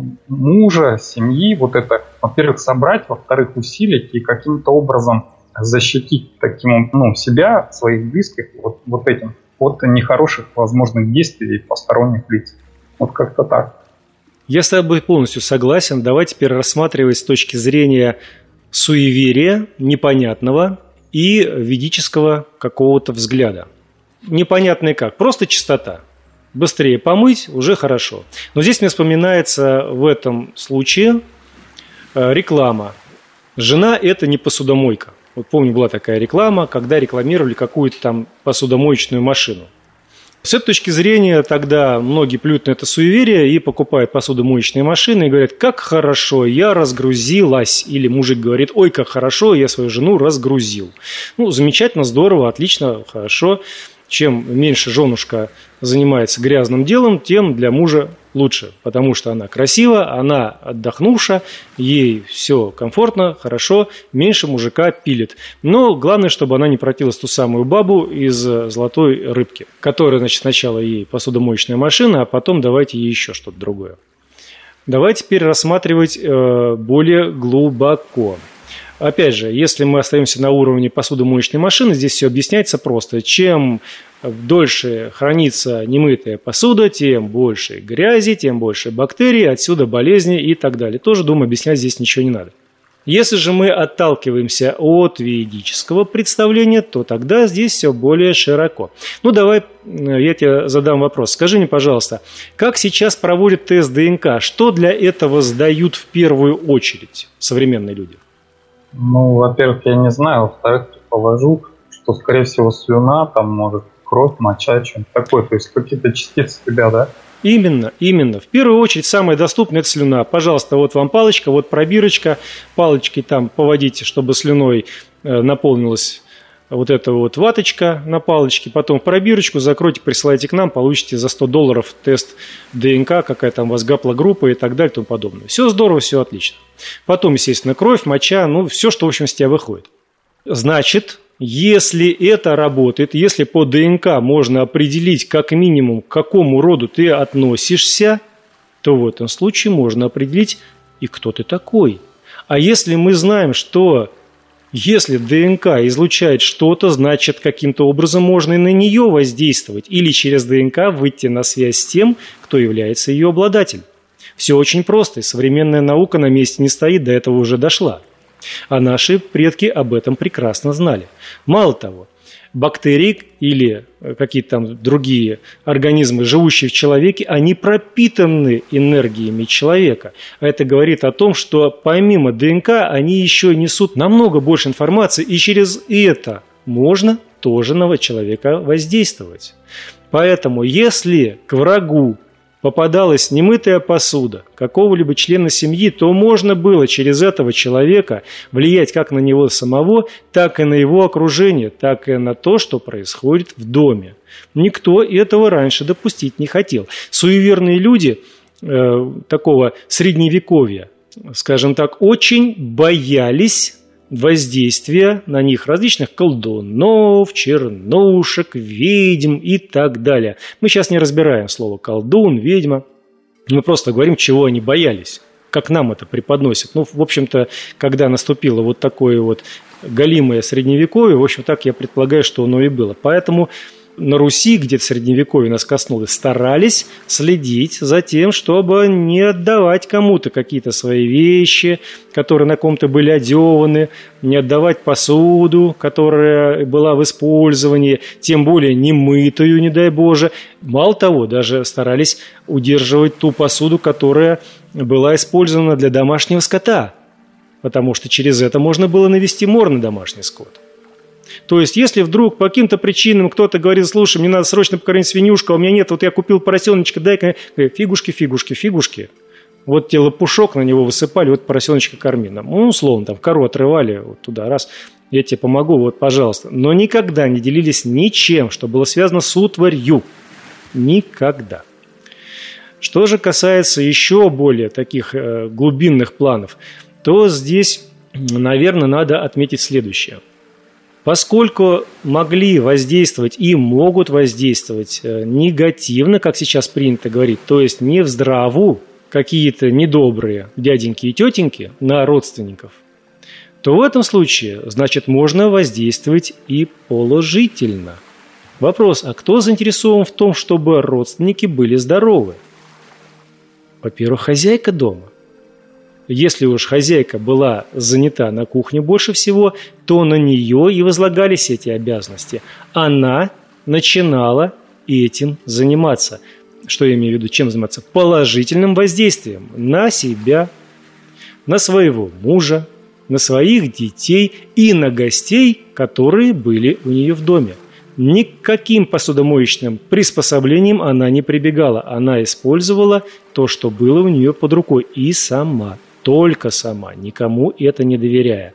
мужа, семьи, вот это, во-первых, собрать, во-вторых, усилить и каким-то образом защитить таким, ну, себя, своих близких вот, вот этим, от нехороших возможных действий посторонних лиц. Вот как-то так. Я с тобой полностью согласен. Давай теперь рассматривать с точки зрения суеверия, непонятного и ведического какого-то взгляда. Непонятный как? Просто чистота. Быстрее помыть, уже хорошо. Но здесь мне вспоминается в этом случае реклама. Жена – это не посудомойка. Вот помню, была такая реклама, когда рекламировали какую-то там посудомоечную машину. С этой точки зрения тогда многие плюют на это суеверие и покупают посудомоечные машины и говорят, как хорошо, я разгрузилась. Или мужик говорит, ой, как хорошо, я свою жену разгрузил. Ну, замечательно, здорово, отлично, хорошо. Чем меньше женушка занимается грязным делом, тем для мужа лучше. Потому что она красива, она отдохнувша, ей все комфортно, хорошо, меньше мужика пилит. Но главное, чтобы она не превратилась в ту самую бабу из золотой рыбки, которая, значит, сначала ей посудомоечная машина, а потом давайте ей еще что-то другое. Давайте теперь рассматривать э, более глубоко. Опять же, если мы остаемся на уровне посудомоечной машины, здесь все объясняется просто. Чем дольше хранится немытая посуда, тем больше грязи, тем больше бактерий, отсюда болезни и так далее. Тоже, думаю, объяснять здесь ничего не надо. Если же мы отталкиваемся от ведического представления, то тогда здесь все более широко. Ну, давай я тебе задам вопрос. Скажи мне, пожалуйста, как сейчас проводят тест ДНК? Что для этого сдают в первую очередь современные люди? Ну, во-первых, я не знаю, во-вторых, предположу, что, скорее всего, слюна, там, может, кровь, моча, что-нибудь такое, то есть какие-то частицы тебя, да? Именно, именно. В первую очередь самое доступное – это слюна. Пожалуйста, вот вам палочка, вот пробирочка, палочкой там поводите, чтобы слюной наполнилась вот эта вот ваточка на палочке, потом пробирочку закройте, присылайте к нам, получите за сто долларов тест ДНК, какая там у вас гаплогруппа и так далее и тому подобное. Все здорово, все отлично. Потом, естественно, кровь, моча, ну, все, что, в общем, с тебя выходит. Значит, если это работает, если по ДНК можно определить как минимум, к какому роду ты относишься, то в этом случае можно определить и кто ты такой. А если мы знаем, что если ДНК излучает что-то, значит, каким-то образом можно и на нее воздействовать или через ДНК выйти на связь с тем, кто является ее обладателем. Все очень просто, и современная наука на месте не стоит, до этого уже дошла. А наши предки об этом прекрасно знали. Мало того, бактерии или какие-то там другие организмы, живущие в человеке, они пропитаны энергиями человека. А это говорит о том, что помимо ДНК они еще несут намного больше информации, и через это можно тоже на человека воздействовать. Поэтому если к врагу попадалась немытая посуда какого-либо члена семьи, то можно было через этого человека влиять как на него самого, так и на его окружение, так и на то, что происходит в доме. Никто этого раньше допустить не хотел. Суеверные люди э, такого средневековья, скажем так, очень боялись воздействия на них различных колдунов, чернушек, ведьм и так далее. Мы сейчас не разбираем слово колдун, ведьма. Мы просто говорим, чего они боялись, как нам это преподносят. Ну, в общем-то, когда наступило вот такое вот галимое средневековье, в общем, так я предполагаю, что оно и было. Поэтому на Руси, где-то в Средневековье нас коснулось, старались следить за тем, чтобы не отдавать кому-то какие-то свои вещи, которые на ком-то были одеваны, не отдавать посуду, которая была в использовании, тем более не мытую, не дай Боже. Мало того, даже старались удерживать ту посуду, которая была использована для домашнего скота, потому что через это можно было навести мор на домашний скот. То есть, если вдруг по каким-то причинам кто-то говорит: слушай, мне надо срочно покормить свинюшку, а у меня нет, вот я купил поросеночка, дай-ка, фигушки, фигушки, фигушки. Вот тебе лопушок, на него высыпали, вот поросеночка корми нам. Ну, условно, там кору отрывали, вот туда, раз, я тебе помогу, вот, пожалуйста. Но никогда не делились ничем, что было связано с утварью. Никогда. Что же касается еще более таких э, глубинных планов, то здесь, наверное, надо отметить следующее. Поскольку могли воздействовать и могут воздействовать негативно, как сейчас принято говорить, то есть не в здраву какие-то недобрые дяденьки и тетеньки на родственников, то в этом случае, значит, можно воздействовать и положительно. Вопрос: а кто заинтересован в том, чтобы родственники были здоровы? Во-первых, хозяйка дома. Если уж хозяйка была занята на кухне больше всего, то на нее и возлагались эти обязанности. Она начинала этим заниматься. Что я имею в виду? Чем заниматься? Положительным воздействием на себя, на своего мужа, на своих детей и на гостей, которые были у нее в доме. Никаким посудомоечным приспособлением она не прибегала. Она использовала то, что было у нее под рукой, и сама. Только сама, никому это не доверяя.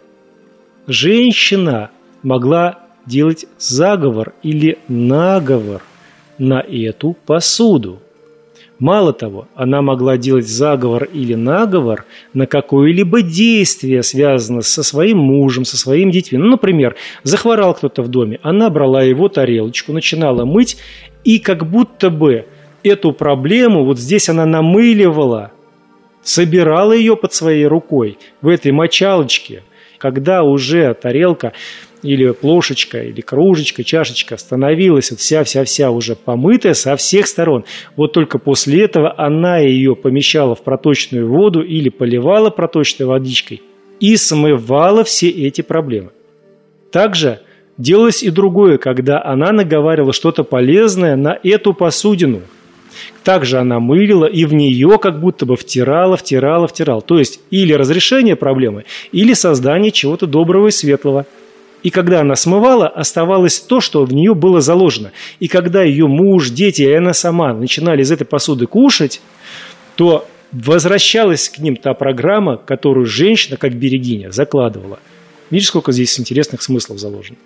Женщина могла делать заговор или наговор на эту посуду. Мало того, она могла делать заговор или наговор на какое-либо действие, связанное со своим мужем, со своими детьми. Ну, например, захворал кто-то в доме, она брала его тарелочку, начинала мыть, и как будто бы эту проблему вот здесь она намыливала, собирала ее под своей рукой в этой мочалочке. Когда уже тарелка или плошечка, или кружечка, чашечка становилась вот вся-вся-вся уже помытая со всех сторон, вот только после этого она ее помещала в проточную воду или поливала проточной водичкой и смывала все эти проблемы. Также делалось и другое, когда она наговаривала что-то полезное на эту посудину. Также она мылила и в нее как будто бы втирала, втирала, втирала. То есть или разрешение проблемы, или создание чего-то доброго и светлого. И когда она смывала, оставалось то, что в нее было заложено. И когда ее муж, дети и она сама начинали из этой посуды кушать, то возвращалась к ним та программа, которую женщина, как берегиня, закладывала. Видишь, сколько здесь интересных смыслов заложено?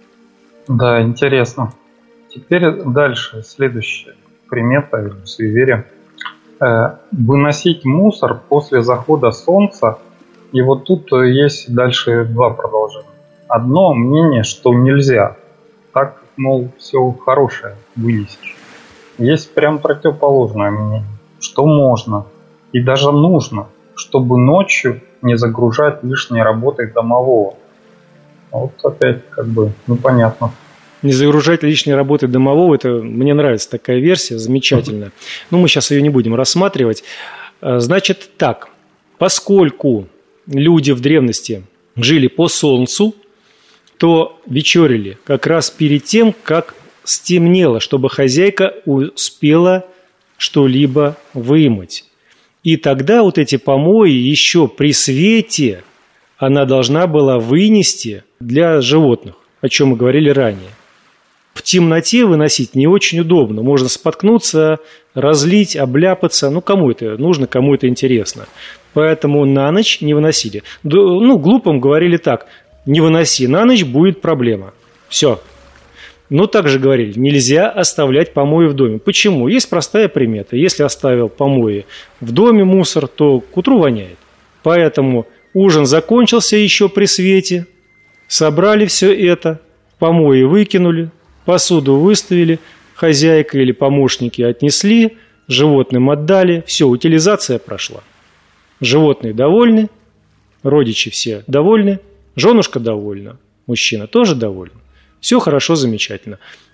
Да, интересно. Теперь дальше, следующее. Примета или суеверие. Э, выносить мусор после захода солнца. И вот тут есть дальше два продолжения. Одно мнение, что нельзя. Так, мол, все хорошее вынесешь. Есть прям противоположное мнение, что можно и даже нужно, чтобы ночью не загружать лишней работой домового. Вот опять как бы непонятно. Не загружать лишней работы домового, это мне нравится такая версия, замечательная. Но мы сейчас ее не будем рассматривать. Значит так, поскольку люди в древности жили по солнцу, то вечерили как раз перед тем, как стемнело, чтобы хозяйка успела что-либо вымыть. И тогда вот эти помои еще при свете она должна была вынести для животных, о чем мы говорили ранее. В темноте выносить не очень удобно. Можно споткнуться, разлить, обляпаться. Ну, кому это нужно, кому это интересно. Поэтому на ночь не выносили. Ну, глупым говорили так: не выноси на ночь, будет проблема. Все. Но также говорили, нельзя оставлять помои в доме. Почему? Есть простая примета. Если оставил помои в доме мусор, то к утру воняет. Поэтому ужин закончился еще при свете. Собрали все это, помои выкинули, посуду выставили, хозяйка или помощники отнесли, животным отдали, все, утилизация прошла. Животные довольны, родичи все довольны, женушка довольна, мужчина тоже доволен. Все хорошо, замечательно.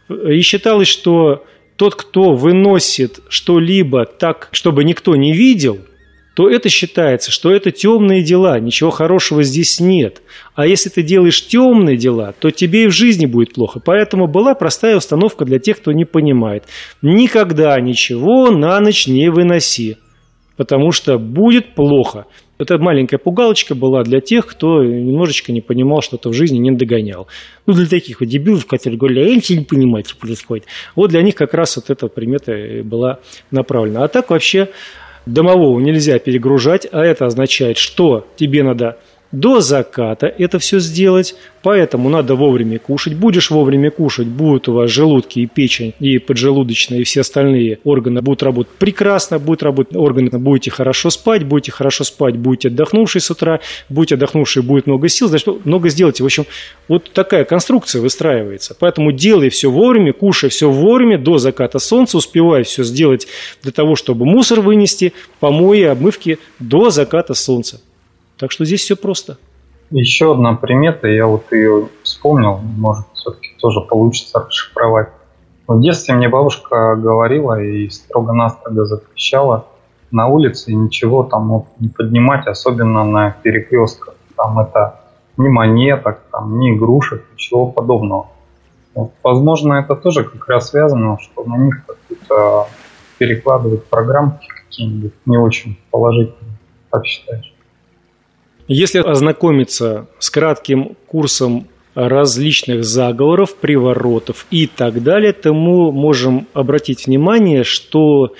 И считалось, что тот, кто выносит что-либо так, чтобы никто не видел, то это считается, что это темные дела, ничего хорошего здесь нет. А если ты делаешь темные дела, то тебе и в жизни будет плохо. Поэтому была простая установка для тех, кто не понимает. Никогда ничего на ночь не выноси, потому что будет плохо. Эта маленькая пугалочка была для тех, кто немножечко не понимал, что-то в жизни не догонял. Ну, для таких вот дебилов, которые говорили, я ничего не понимаю, что происходит. Вот для них как раз вот эта примета была направлена. А так вообще домового нельзя перегружать, а это означает, что тебе надо до заката это все сделать, поэтому надо вовремя кушать. Будешь вовремя кушать, будут у вас желудки и печень, и поджелудочная, и все остальные органы будут работать прекрасно, будут работать органы, будете хорошо спать, будете хорошо спать, будете отдохнувшие с утра, будете отдохнувшие, будет много сил, значит, много сделайте. В общем, вот такая конструкция выстраивается. Поэтому делай все вовремя, кушай все вовремя, до заката солнца, успевай все сделать для того, чтобы мусор вынести, помои, обмывки до заката солнца. Так что здесь все просто. Еще одна примета, я вот ее вспомнил, может, все-таки тоже получится расшифровать. В детстве мне бабушка говорила и строго-настрого запрещала на улице ничего там вот не поднимать, особенно на перекрестках. Там это ни монеток, там, ни игрушек, ничего подобного. Вот, возможно, это тоже как раз связано, что на них как-то перекладывают программки какие-нибудь не очень положительные. Как считаешь? Если ознакомиться с кратким курсом различных заговоров, приворотов и так далее, то мы можем обратить внимание, что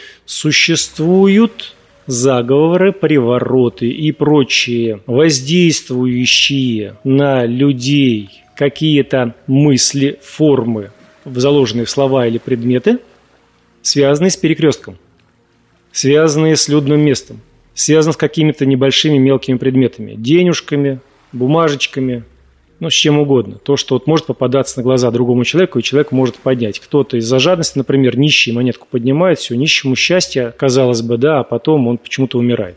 существуют заговоры, привороты и прочие воздействующие на людей какие-то мысли, формы, заложенные в слова или предметы, связанные с перекрестком, связанные с людным местом, связан с какими-то небольшими мелкими предметами, денежками, бумажечками, ну, с чем угодно. То, что вот может попадаться на глаза другому человеку, и человек может поднять. Кто-то из-за жадности, например, нищий монетку поднимает, все, нищему счастье, казалось бы, да, а потом он почему-то умирает.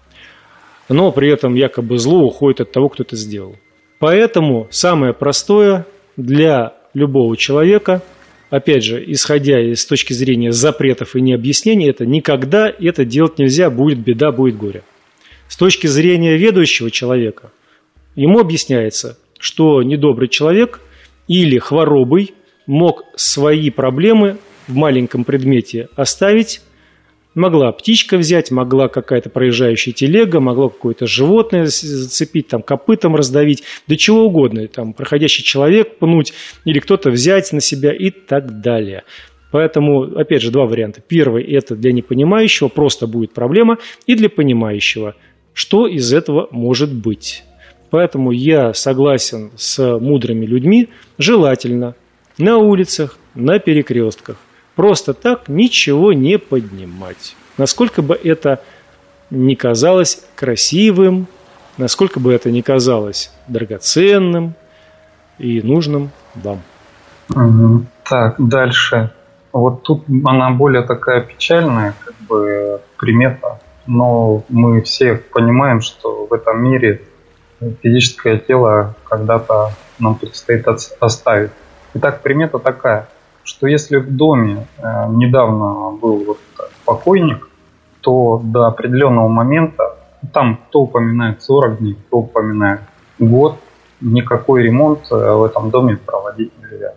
Но при этом якобы зло уходит от того, кто это сделал. Поэтому самое простое для любого человека, опять же, исходя из точки зрения запретов и необъяснений, это никогда это делать нельзя, будет беда, будет горе. С точки зрения ведущего человека, ему объясняется, что недобрый человек или хворобый мог свои проблемы в маленьком предмете оставить. Могла птичка взять, могла какая-то проезжающая телега, могло какое-то животное зацепить, там, копытом раздавить, да чего угодно, там, проходящий человек пнуть или кто-то взять на себя и так далее. Поэтому, опять же, два варианта. Первый – это для непонимающего, просто будет проблема, и для понимающего, что из этого может быть. Поэтому я согласен с мудрыми людьми, желательно на улицах, на перекрестках просто так ничего не поднимать. Насколько бы это ни казалось красивым, насколько бы это ни казалось драгоценным и нужным вам. Угу. Так, дальше. Вот тут она более такая печальная, как бы, примета, но мы все понимаем, что в этом мире физическое тело когда-то нам предстоит оставить. Итак, примета такая, что если в доме э, недавно был вот покойник, то до определенного момента, там кто упоминает сорок дней, кто упоминает год, никакой ремонт э, в этом доме проводить нельзя.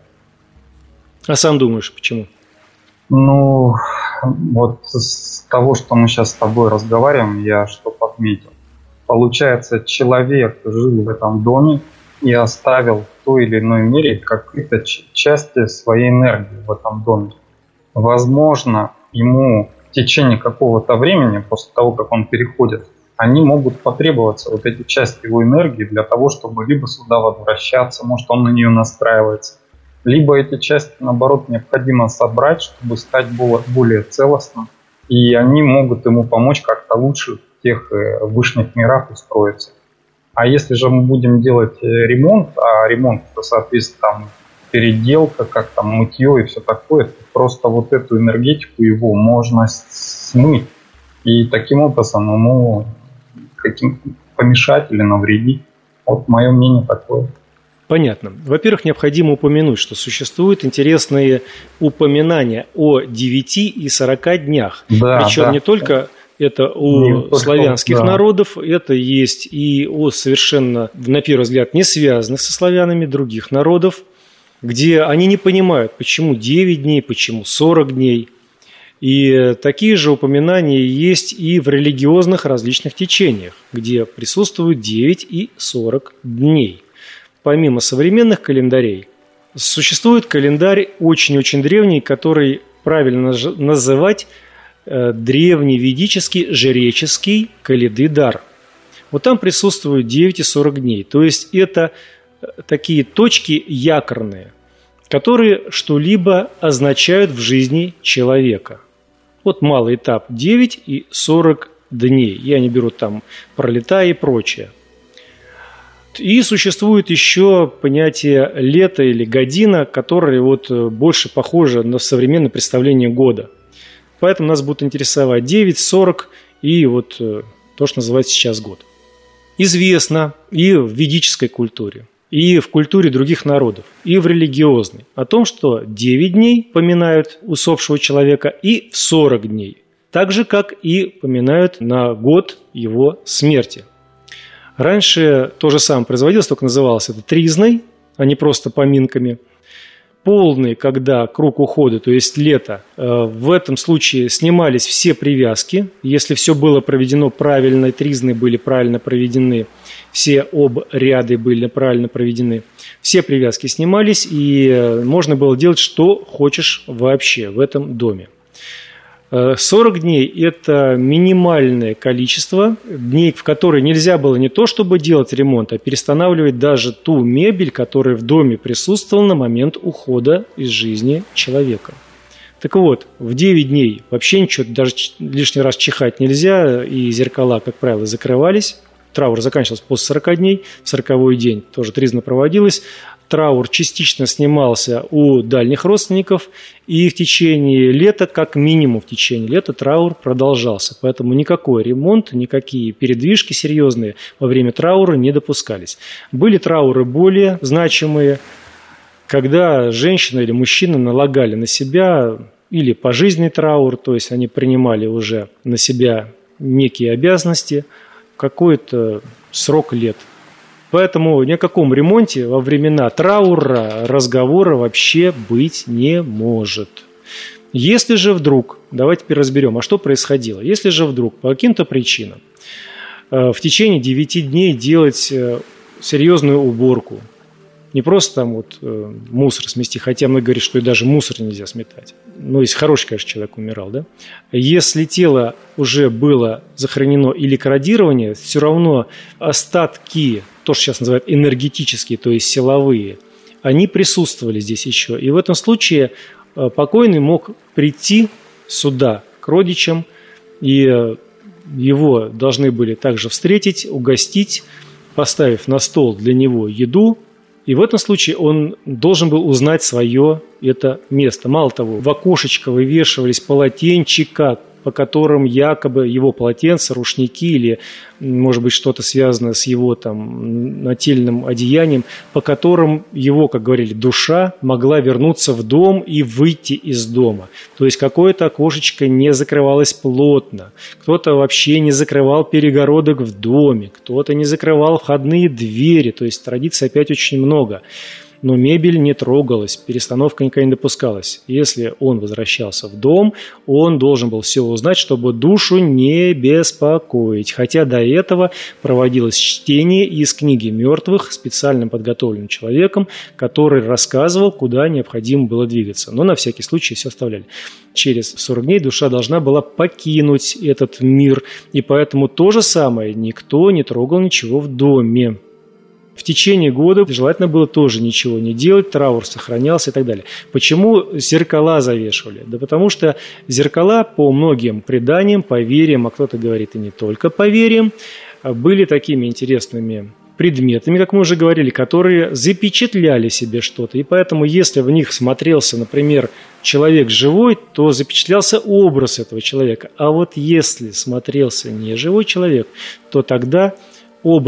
А сам думаешь, почему? Ну, вот с того, что мы сейчас с тобой разговариваем, я что подметил. Получается, человек жил в этом доме и оставил в той или иной мере какие-то части своей энергии в этом доме. Возможно, ему в течение какого-то времени, после того, как он переходит, они могут потребоваться, вот эти части его энергии, для того, чтобы либо сюда возвращаться, может, он на нее настраивается, либо эти части, наоборот, необходимо собрать, чтобы стать более целостным, и они могут ему помочь как-то лучше в тех высших мирах устроиться. А если же мы будем делать ремонт, а ремонт, это, соответственно, там, переделка, как там мытье и все такое, то просто вот эту энергетику его можно смыть. И таким образом ему каким помешать или навредить. Вот мое мнение такое. Понятно. Во-первых, необходимо упомянуть, что существуют интересные упоминания о девяти и сорока днях. Да, Причем да. не только это у не славянских да. народов, это есть и у совершенно, на первый взгляд, не связанных со славянами других народов, где они не понимают, почему девять дней, почему сорок дней. И такие же упоминания есть и в религиозных различных течениях, где присутствуют девять и сорок дней. Помимо современных календарей, существует календарь очень-очень древний, который правильно называть древневедический жреческий Калиды-дар. Вот там присутствуют девять и сорок дней. То есть это такие точки якорные, которые что-либо означают в жизни человека. Вот малый этап девять и сорок дней. Я не беру там пролетая и прочее. И существует еще понятие лето или година, которое вот больше похоже на современное представление года. Поэтому нас будет интересовать девять, сорок и вот то, что называется сейчас год. Известно и в ведической культуре, и в культуре других народов, и в религиозной о том, что девять дней поминают усопшего человека и в сорок дней, так же, как и поминают на год его смерти. Раньше то же самое производилось, только называлось это тризной, а не просто поминками. Полный, когда круг ухода, то есть лето, в этом случае снимались все привязки. Если все было проведено правильно, тризны были правильно проведены, все обряды были правильно проведены, все привязки снимались, и можно было делать, что хочешь вообще в этом доме. сорок дней – это минимальное количество дней, в которые нельзя было не то чтобы делать ремонт, а перестанавливать даже ту мебель, которая в доме присутствовала на момент ухода из жизни человека. Так вот, в девять дней вообще ничего, даже лишний раз чихать нельзя, и зеркала, как правило, закрывались. Траур заканчивался после сорока дней, в сороковой день тоже тризна проводилась. Траур частично снимался у дальних родственников, и в течение лета, как минимум в течение лета, траур продолжался. Поэтому никакой ремонт, никакие передвижки серьезные во время траура не допускались. Были трауры более значимые, когда женщина или мужчина налагали на себя или пожизненный траур, то есть они принимали уже на себя некие обязанности, какой-то срок лет. Поэтому ни о каком ремонте во времена траура разговора вообще быть не может. Если же вдруг, давайте теперь разберем, а что происходило. Если же вдруг по каким-то причинам в течение девяти дней делать серьезную уборку, не просто там вот мусор смести, хотя многие говорят, что и даже мусор нельзя сметать. Ну, если хороший, конечно, человек умирал, да. Если тело уже было захоронено или кодирование, все равно остатки, то, что сейчас называют энергетические, то есть силовые, они присутствовали здесь еще. И в этом случае покойный мог прийти сюда к родичам, и его должны были также встретить, угостить, поставив на стол для него еду. И в этом случае он должен был узнать свое это место. Мало того, в окошечко вывешивались полотенчика, по которым якобы его полотенце, рушники или, может быть, что-то связанное с его там нательным одеянием, по которым его, как говорили, душа могла вернуться в дом и выйти из дома. То есть какое-то окошечко не закрывалось плотно, кто-то вообще не закрывал перегородок в доме, кто-то не закрывал входные двери, то есть традиций опять очень много. Но мебель не трогалась, перестановка никогда не допускалась. Если он возвращался в дом, он должен был все узнать, чтобы душу не беспокоить. Хотя до этого проводилось чтение из книги мертвых специально подготовленным человеком, который рассказывал, куда необходимо было двигаться. Но на всякий случай все оставляли. Через сорок дней душа должна была покинуть этот мир. И поэтому то же самое, никто не трогал ничего в доме. В течение года желательно было тоже ничего не делать, траур сохранялся и так далее. Почему зеркала завешивали? Да потому что зеркала по многим преданиям, поверьям, а кто-то говорит и не только поверьям, были такими интересными предметами, как мы уже говорили, которые запечатляли себе что-то. И поэтому, если в них смотрелся, например, человек живой, то запечатлялся образ этого человека. А вот если смотрелся не живой человек, то тогда образ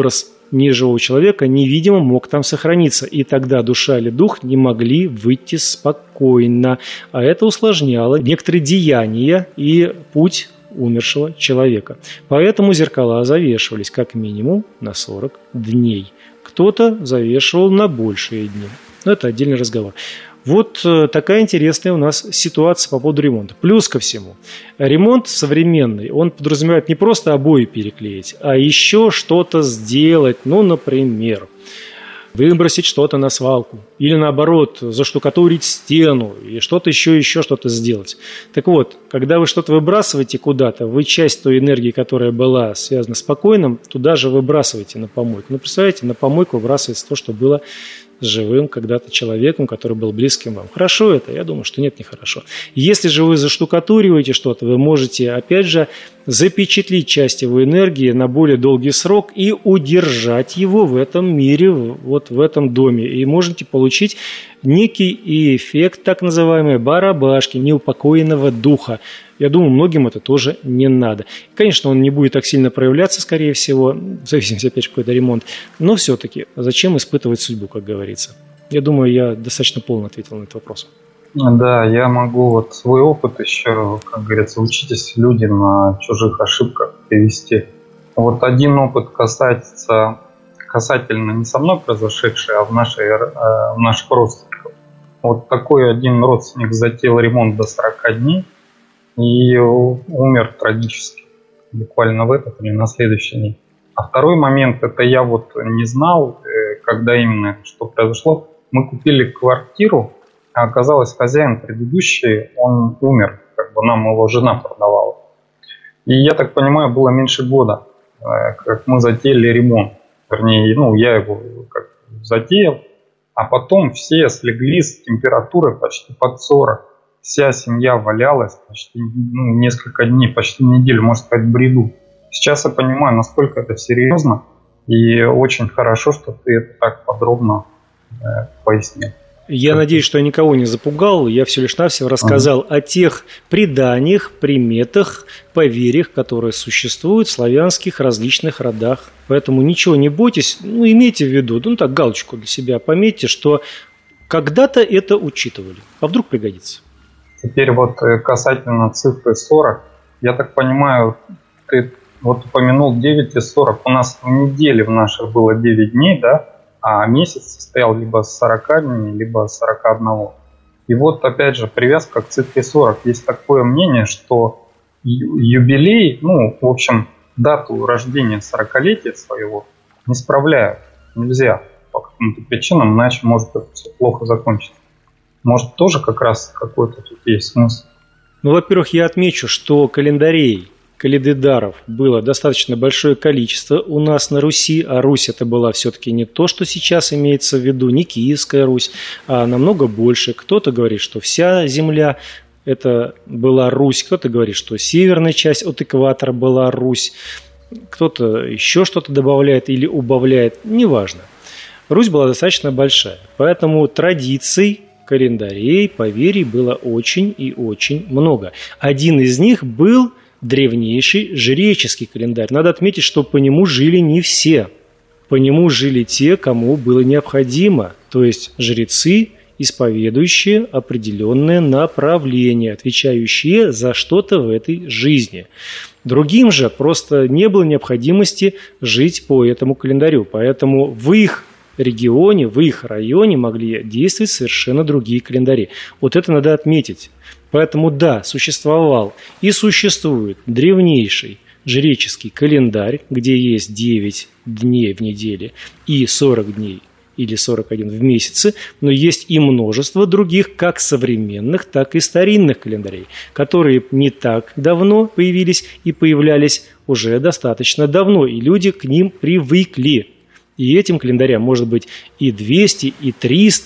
неживого человека невидимо мог там сохраниться. И тогда душа или дух не могли выйти спокойно. А это усложняло некоторые деяния и путь умершего человека. Поэтому зеркала завешивались как минимум на сорок дней. Кто-то завешивал на большие дни. Но это отдельный разговор. Вот такая интересная у нас ситуация по поводу ремонта. Плюс ко всему, ремонт современный, он подразумевает не просто обои переклеить, а еще что-то сделать. Ну, например, выбросить что-то на свалку. Или наоборот, заштукатурить стену. И что-то еще, еще что-то сделать. Так вот, когда вы что-то выбрасываете куда-то, вы часть той энергии, которая была связана с покойным, туда же выбрасываете на помойку. Ну, представляете, на помойку выбрасывается то, что было с живым когда-то человеком, который был близким вам. Хорошо это? Я думаю, что нет, нехорошо. Если же вы заштукатуриваете что-то, вы можете, опять же, запечатлить часть его энергии на более долгий срок и удержать его в этом мире, вот в этом доме. И можете получить некий эффект, так называемой барабашки, неупокоенного духа. Я думаю, многим это тоже не надо. Конечно, он не будет так сильно проявляться, скорее всего, в зависимости, опять же, какой-то ремонт. Но все-таки, зачем испытывать судьбу, как говорится? Я думаю, я достаточно полно ответил на этот вопрос. Да, я могу вот свой опыт еще, как говорится, учитесь, люди, на чужих ошибках перевести. Вот один опыт касается, касательно не со мной произошедшей, а в, нашей, в наших родственников. Вот такой один родственник затеял ремонт до сорока дней и умер трагически, буквально в этот или на следующий день. А второй момент, это я вот не знал, когда именно, что произошло. Мы купили квартиру, а оказалось, хозяин предыдущий, он умер, как бы нам его жена продавала. И я так понимаю, было меньше года, как мы затеяли ремонт. Вернее, ну, я его как затеял, а потом все слегли с температурой почти под сорок. Вся семья валялась почти ну, несколько дней, почти неделю, можно сказать, в бреду. Сейчас я понимаю, насколько это серьезно, и очень хорошо, что ты это так подробно э, пояснил. Я как надеюсь, что я никого не запугал. Я всего лишь навсего рассказал а. о тех преданиях, приметах, поверьях, которые существуют в славянских различных родах. Поэтому ничего не бойтесь. Ну, имейте в виду, ну так галочку для себя пометьте, что когда-то это учитывали. А вдруг пригодится. Теперь вот касательно цифры сорок. Я так понимаю, ты вот упомянул девять и сорок. У нас в неделе в наших было девять дней, да? А месяц состоял либо с сорока дней, либо с сорока одного. И вот опять же привязка к цифре сорок. Есть такое мнение, что юбилей, ну, в общем, дату рождения сорокалетия своего не справляют. Нельзя по каким-то причинам, иначе может это все плохо закончиться. Может, тоже как раз какой-то тут есть смысл? Ну, во-первых, я отмечу, что календарей, календедаров было достаточно большое количество у нас на Руси, а Русь это была все-таки не то, что сейчас имеется в виду, не Киевская Русь, а намного больше. Кто-то говорит, что вся земля это была Русь, кто-то говорит, что северная часть от экватора была Русь, кто-то еще что-то добавляет или убавляет, неважно. Русь была достаточно большая, поэтому традиций, календарей, поверий было очень и очень много. Один из них был древнейший жреческий календарь. Надо отметить, что по нему жили не все. По нему жили те, кому было необходимо. То есть жрецы, исповедующие определенное направление, отвечающие за что-то в этой жизни. Другим же просто не было необходимости жить по этому календарю. Поэтому в их регионе, в их районе могли действовать совершенно другие календари. Вот это надо отметить. Поэтому да, существовал и существует древнейший жреческий календарь, где есть девять дней в неделе и сорок дней или сорок один в месяце, но есть и множество других, как современных, так и старинных календарей, которые не так давно появились и появлялись уже достаточно давно, и люди к ним привыкли. И этим календарям может быть и двести, и триста,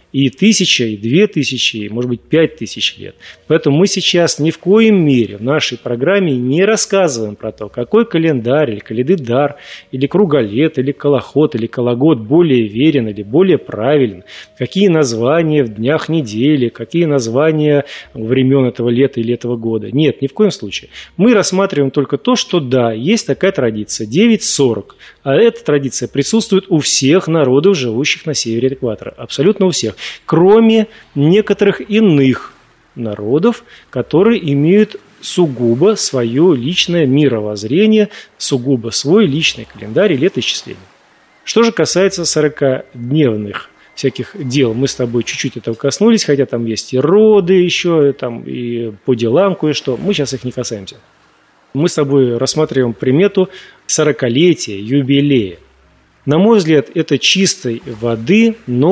и тысяча, и две тысячи, и, может быть, пять тысяч лет. Поэтому мы сейчас ни в коем мере в нашей программе не рассказываем про то, какой календарь, или каледыдар, или круголет, или колоход, или кологод более верен или более правилен, какие названия в днях недели, какие названия времен этого лета или этого года. Нет, ни в коем случае. Мы рассматриваем только то, что да, есть такая традиция, девять сорок, а эта традиция присутствует у всех народов, живущих на севере экватора, абсолютно у всех, кроме некоторых иных народов, которые имеют сугубо свое личное мировоззрение, сугубо свой личный календарь и летоисчисления. Что же касается сорокадневных всяких дел, мы с тобой чуть-чуть этого коснулись, хотя там есть и роды еще, там, и по делам кое-что, мы сейчас их не касаемся. Мы с тобой рассматриваем примету сорокалетия, юбилея. На мой взгляд, это чистой воды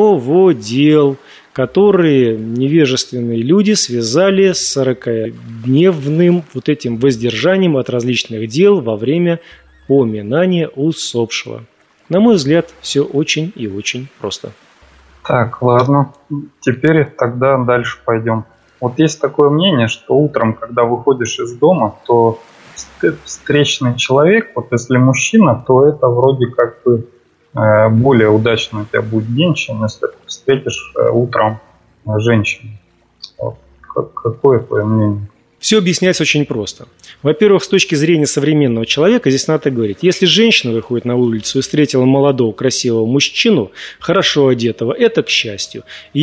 новодел, которые невежественные люди связали с сорокадневным вот этим воздержанием от различных дел во время поминания усопшего. На мой взгляд, все очень и очень просто. Так, ладно. Теперь тогда дальше пойдем. Вот есть такое мнение, что утром, когда выходишь из дома, то встречный человек, вот если мужчина, то это вроде как бы э, более удачно у тебя будет день, чем если ты встретишь э, утром женщину. Вот. Как, какое твое мнение? Все объясняется очень просто. Во-первых, с точки зрения современного человека, здесь надо говорить, если женщина выходит на улицу и встретила молодого, красивого мужчину, хорошо одетого, это к счастью.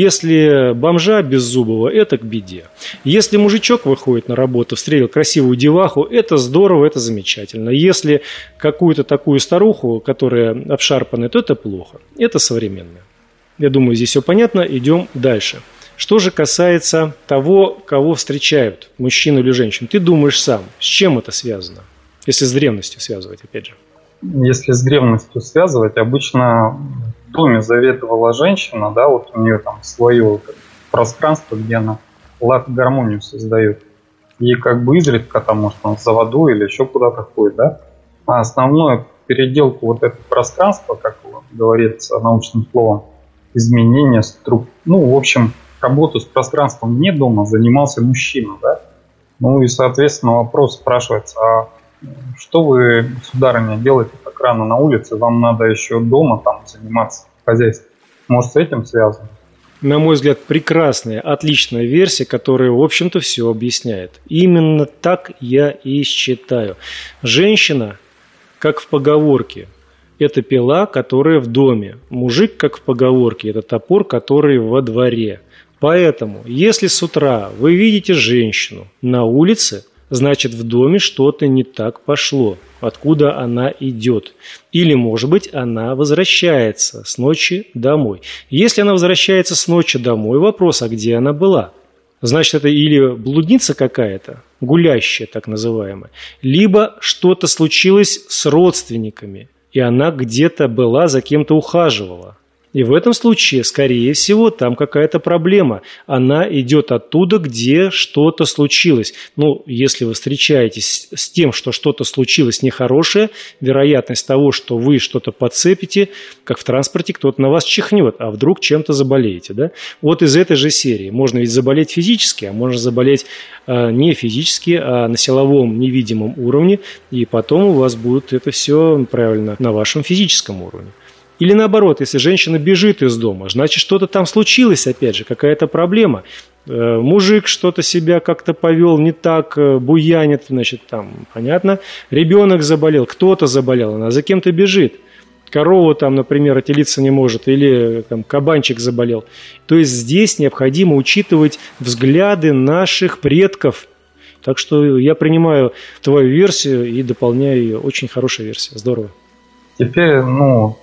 Если бомжа беззубого, это к беде. Если мужичок выходит на работу, встретил красивую деваху, это здорово, это замечательно. Если какую-то такую старуху, которая обшарпанная, то это плохо. Это современно. Я думаю, здесь все понятно. Идем дальше. Что же касается того, кого встречают, мужчину или женщину, ты думаешь сам, с чем это связано? Если с древностью связывать, опять же. Если с древностью связывать, обычно в доме заведовала женщина, да, вот у нее там свое вот пространство, где она лад и гармонию создает. И как бы изредка там, может, он за водой или еще куда-то ходит, да. А основную переделку вот этого пространства, как говорится научным словом, изменение структуры, ну, в общем, работу с пространством вне дома занимался мужчина, да? Ну и, соответственно, вопрос спрашивается, а что вы, сударыня, делаете так рано на улице, вам надо еще дома там заниматься хозяйством? Может, с этим связано? На мой взгляд, прекрасная, отличная версия, которая, в общем-то, все объясняет. Именно так я и считаю. Женщина, как в поговорке, это пила, которая в доме. Мужик, как в поговорке, это топор, который во дворе. Поэтому, если с утра вы видите женщину на улице, значит, в доме что-то не так пошло, откуда она идет. Или, может быть, она возвращается с ночи домой. Если она возвращается с ночи домой, вопрос, а где она была? Значит, это или блудница какая-то, гулящая так называемая, либо что-то случилось с родственниками, и она где-то была, за кем-то ухаживала. И в этом случае, скорее всего, там какая-то проблема. Она идет оттуда, где что-то случилось. Ну, если вы встречаетесь с тем, что что-то случилось нехорошее, вероятность того, что вы что-то подцепите, как в транспорте, кто-то на вас чихнет, а вдруг чем-то заболеете. Да? Вот из этой же серии. Можно ведь заболеть физически, а можно заболеть э, не физически, а на силовом невидимом уровне, и потом у вас будет это все правильно на вашем физическом уровне. Или наоборот, если женщина бежит из дома, значит, что-то там случилось, опять же, какая-то проблема. Э, мужик что-то себя как-то повел не так, э, буянит, значит, там, понятно. Ребенок заболел, кто-то заболел, она за кем-то бежит. Корова там, например, отелиться не может, или там, кабанчик заболел. То есть здесь необходимо учитывать взгляды наших предков. Так что я принимаю твою версию и дополняю ее. Очень хорошая версия, здорово. Теперь, ну,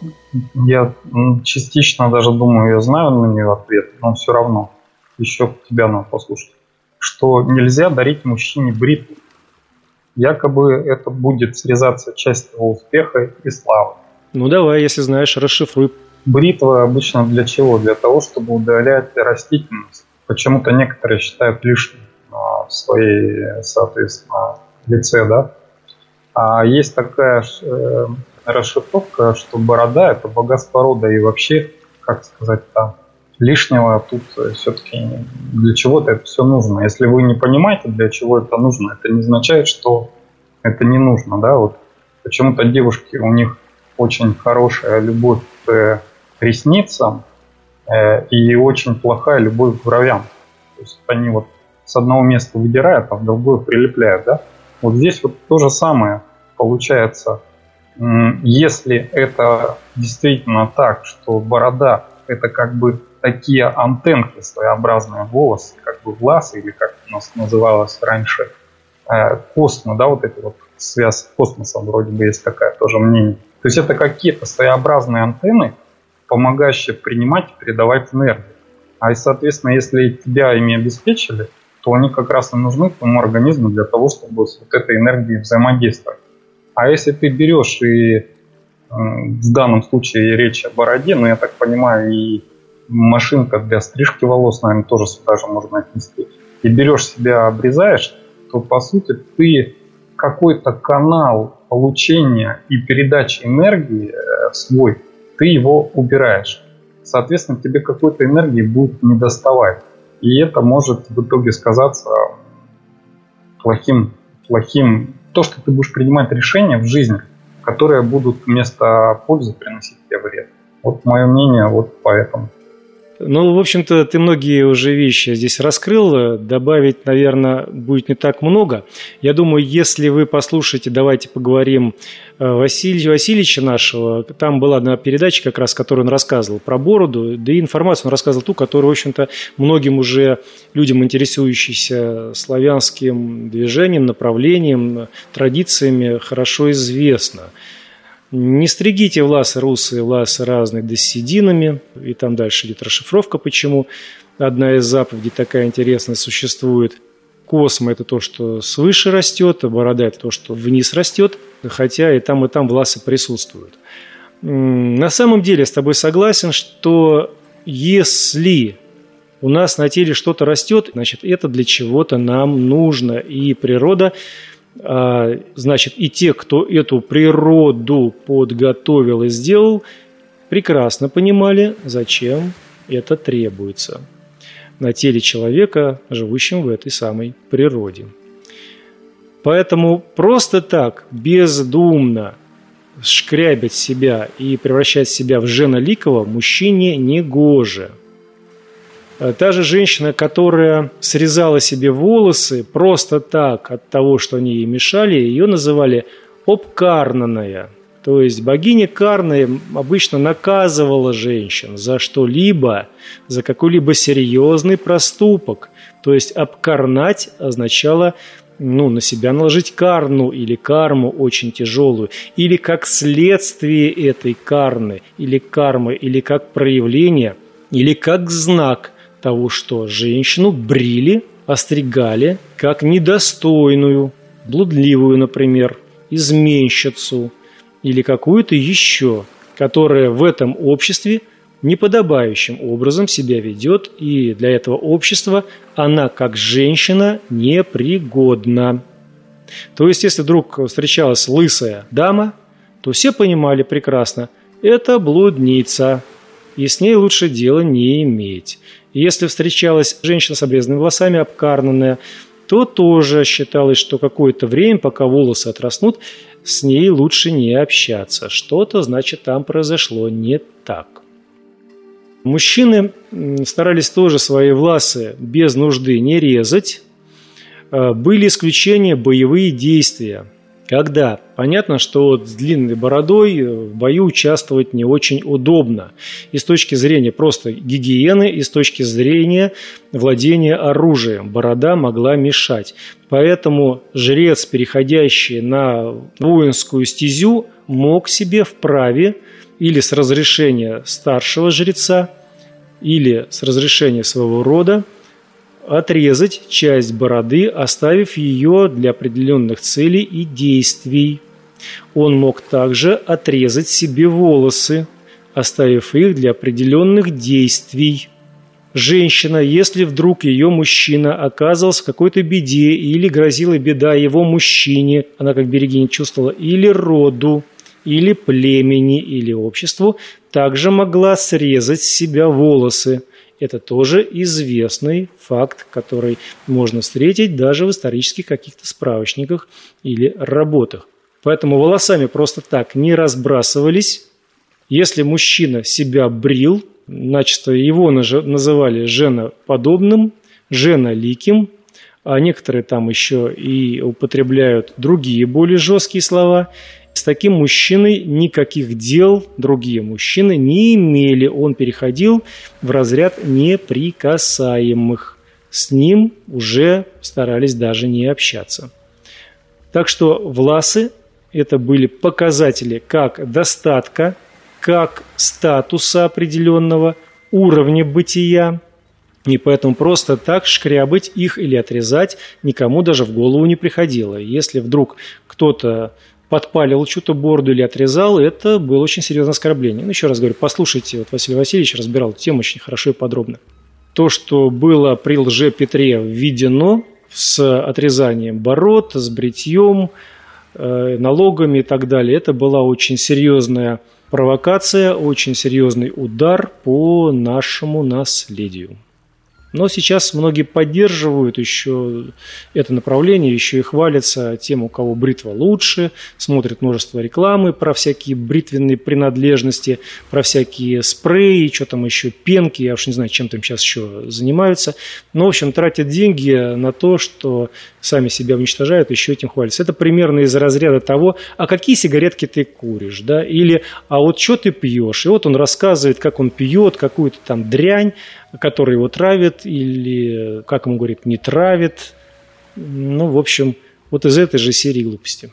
я частично даже думаю, я знаю на нее ответ, но все равно еще тебя надо послушать, что нельзя дарить мужчине бритву. Якобы это будет срезаться часть его успеха и славы. Ну давай, если знаешь, расшифруй. Бритва обычно для чего? Для того, чтобы удалять растительность. Почему-то некоторые считают лишним в своей, соответственно, лице, да. А есть такая расшифровка, что борода – это богатство рода и вообще, как сказать там, лишнего тут все-таки для чего-то это все нужно. Если вы не понимаете, для чего это нужно, это не означает, что это не нужно. Да? Вот почему-то девушки, у них очень хорошая любовь к ресницам э, и очень плохая любовь к бровям. То есть они вот с одного места выдирают, а в другое прилепляют. Да? Вот здесь вот то же самое получается. Если это действительно так, что борода – это как бы такие антенки, своеобразные волосы, как бы власы, или как у нас называлось раньше, космос, да, вот эта вот связь с космосом, вроде бы есть такое тоже мнение. То есть это какие-то своеобразные антенны, помогающие принимать и передавать энергию. А и, соответственно, если тебя ими обеспечили, то они как раз и нужны твоему организму для того, чтобы с вот этой энергией взаимодействовать. А если ты берешь и э, в данном случае речь о бороде, ну, я так понимаю, и машинка для стрижки волос, наверное, тоже сюда же можно отнести, и берешь себя, обрезаешь, то, по сути, ты какой-то канал получения и передачи энергии э, свой, ты его убираешь. Соответственно, тебе какой-то энергии будет недоставать. И это может в итоге сказаться плохим, плохим, то, что ты будешь принимать решения в жизни, которые будут вместо пользы приносить тебе вред. Вот мое мнение вот поэтому. Ну, в общем-то, ты многие уже вещи здесь раскрыл. Добавить, наверное, будет не так много. Я думаю, если вы послушаете, давайте поговорим Василия Васильевича нашего. Там была одна передача, как раз, которую он рассказывал про бороду. Да и информацию он рассказывал ту, которую, в общем-то, многим уже людям, интересующимся славянским движением, направлением, традициями, хорошо известна. Не стригите власы русые, власы разные да с сединами. И там дальше идет расшифровка, почему одна из заповедей такая интересная существует. Косма – это то, что свыше растет, а борода – это то, что вниз растет, хотя и там, и там власы присутствуют. На самом деле, я с тобой согласен, что если у нас на теле что-то растет, значит, это для чего-то нам нужно, и природа, значит, и те, кто эту природу подготовил и сделал, прекрасно понимали, зачем это требуется на теле человека, живущем в этой самой природе. Поэтому просто так, бездумно шкрябить себя и превращать себя в женоликого мужчине негоже. Та же женщина, которая срезала себе волосы просто так от того, что они ей мешали, ее называли обкарнанная. То есть богиня Карна обычно наказывала женщин за что-либо, за какой-либо серьезный проступок. То есть обкарнать означало ну, на себя наложить карну или карму очень тяжелую, или как следствие этой карны, или кармы, или как проявление, или как знак того, что женщину брили, остригали как недостойную, блудливую, например, изменщицу или какую-то еще, которая в этом обществе неподобающим образом себя ведет, и для этого общества она как женщина непригодна. То есть, если вдруг встречалась лысая дама, то все понимали прекрасно, это блудница, и с ней лучше дела не иметь. И если встречалась женщина с обрезанными волосами, обкарнанная, то тоже считалось, что какое-то время, пока волосы отрастут, с ней лучше не общаться. Что-то, значит, там произошло не так. Мужчины старались тоже свои волосы без нужды не резать. Были исключения боевые действия. Когда понятно, что с длинной бородой в бою участвовать не очень удобно. И с точки зрения просто гигиены, и с точки зрения владения оружием. Борода могла мешать. Поэтому жрец, переходящий на воинскую стезю, мог себе вправе или с разрешения старшего жреца, или с разрешения своего рода отрезать часть бороды, оставив ее для определенных целей и действий. Он мог также отрезать себе волосы, оставив их для определенных действий. Женщина, если вдруг ее мужчина оказывался в какой-то беде или грозила беда его мужчине, она как берегиня чувствовала, или роду, или племени, или обществу, также могла срезать с себя волосы Это тоже известный факт, который можно встретить даже в исторических каких-то справочниках или работах. Поэтому волосами просто так не разбрасывались. Если мужчина себя брил, начисто его называли женоподобным, женоликим, а некоторые там еще и употребляют другие более жесткие слова. С таким мужчиной никаких дел другие мужчины не имели. Он переходил в разряд неприкасаемых. С ним уже старались даже не общаться. Так что власы – это были показатели как достатка, как статуса определенного, уровня бытия. И поэтому просто так шкрябать их или отрезать никому даже в голову не приходило. Если вдруг кто-то подпалил чью-то бороду или отрезал, это было очень серьезное оскорбление. Ну, еще раз говорю, послушайте, вот Василий Васильевич разбирал эту тему очень хорошо и подробно. То, что было при лже-Петре введено с отрезанием бород, с бритьем, э, налогами и так далее, это была очень серьезная провокация, очень серьезный удар по нашему наследию. Но сейчас многие поддерживают еще это направление, еще и хвалятся тем, у кого бритва лучше, смотрят множество рекламы про всякие бритвенные принадлежности, про всякие спреи, что там еще, пенки, я уж не знаю, чем там сейчас еще занимаются. Но, в общем, тратят деньги на то, что сами себя уничтожают, еще этим хвалятся. Это примерно из разряда того, а какие сигаретки ты куришь, да, или а вот что ты пьешь. И вот он рассказывает, как он пьет какую-то там дрянь, который его травит, или, как ему говорит, не травит. Ну, в общем, вот из этой же серии глупости.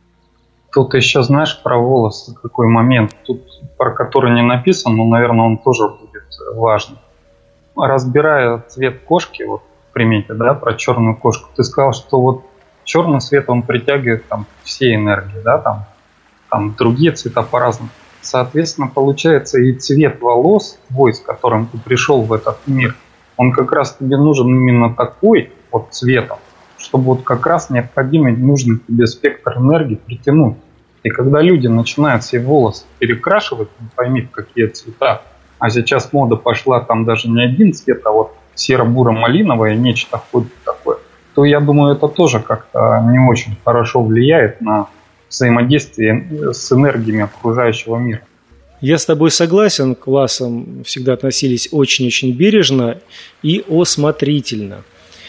Тут еще, знаешь, про волосы какой момент, тут про который не написан, но, наверное, он тоже будет важным. Разбирая цвет кошки, вот в примете, да, про черную кошку, ты сказал, что вот черный цвет, он притягивает там все энергии, да, там, там другие цвета по-разному. Соответственно, получается, и цвет волос твой, с которым ты пришел в этот мир, он как раз тебе нужен именно такой вот цветом, чтобы вот как раз необходимый, нужный тебе спектр энергии притянуть. И когда люди начинают себе волосы перекрашивать, не пойми в какие цвета, а сейчас мода пошла там даже не один цвет, а вот серо-буро-малиновое, нечто ходит такое, то я думаю, это тоже как-то не очень хорошо влияет на взаимодействие с энергиями окружающего мира. Я с тобой согласен, к власам всегда относились очень-очень бережно и осмотрительно.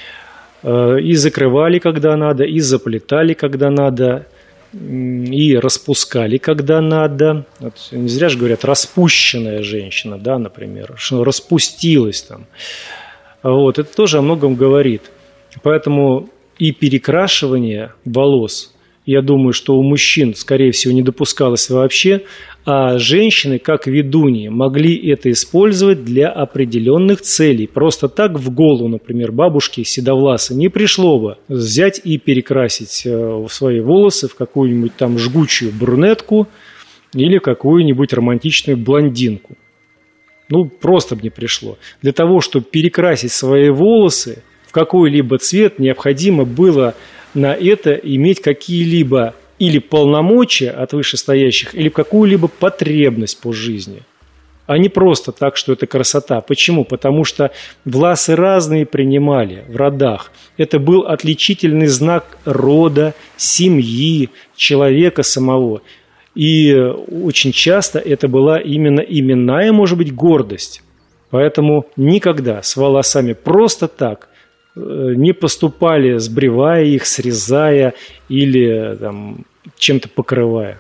И закрывали, когда надо, и заплетали, когда надо, и распускали, когда надо. Вот не зря же говорят распущенная женщина, да, например, что распустилась там. Вот, это тоже о многом говорит. Поэтому и перекрашивание волос, я думаю, что у мужчин, скорее всего, не допускалось вообще, а женщины, как ведуньи, могли это использовать для определенных целей. Просто так в голову, например, бабушки седовласы не пришло бы взять и перекрасить свои волосы в какую-нибудь там жгучую брюнетку или какую-нибудь романтичную блондинку. Ну, просто бы не пришло. Для того, чтобы перекрасить свои волосы в какой-либо цвет, необходимо было на это иметь какие-либо или полномочия от вышестоящих, или какую-либо потребность по жизни. А не просто так, что это красота. Почему? Потому что власы разные принимали в родах. Это был отличительный знак рода, семьи, человека самого. И очень часто это была именно именная, может быть, гордость. Поэтому никогда с волосами просто так не поступали, сбривая их, срезая или там, чем-то покрывая.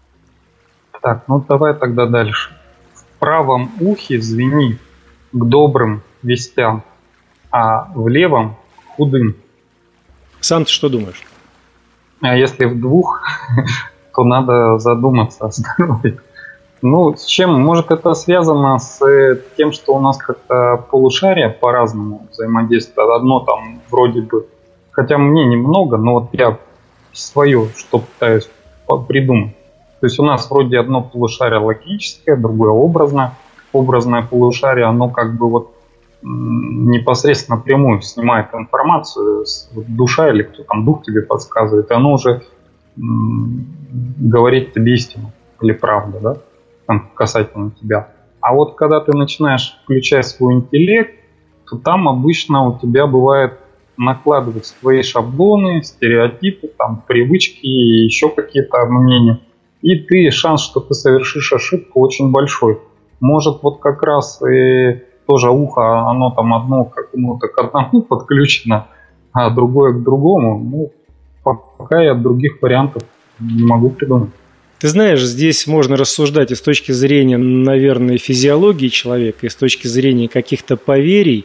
Так, ну давай тогда дальше. В правом ухе звенит к добрым вестям, а в левом к худым. Сам ты что думаешь? А если в двух, то надо задуматься о здоровье. Ну, с чем? Может, это связано с тем, что у нас как-то полушария по-разному взаимодействуют. Одно там вроде бы, хотя мне немного, но вот я свое, что пытаюсь придумать. То есть у нас вроде одно полушарие логическое, другое образное. Образное полушарие, оно как бы вот непосредственно напрямую снимает информацию, душа или кто там, дух тебе подсказывает, и оно уже говорит тебе истину или правду, да? Там, касательно тебя. А вот когда ты начинаешь включать свой интеллект, то там обычно у тебя бывает накладывать твои шаблоны, стереотипы, там, привычки и еще какие-то мнения. И ты, шанс, что ты совершишь ошибку, очень большой. Может, вот как раз и тоже ухо, оно там одно к какому-то к одному подключено, а другое к другому. Ну, пока я других вариантов не могу придумать. Ты знаешь, здесь можно рассуждать и с точки зрения, наверное, физиологии человека, и с точки зрения каких-то поверий.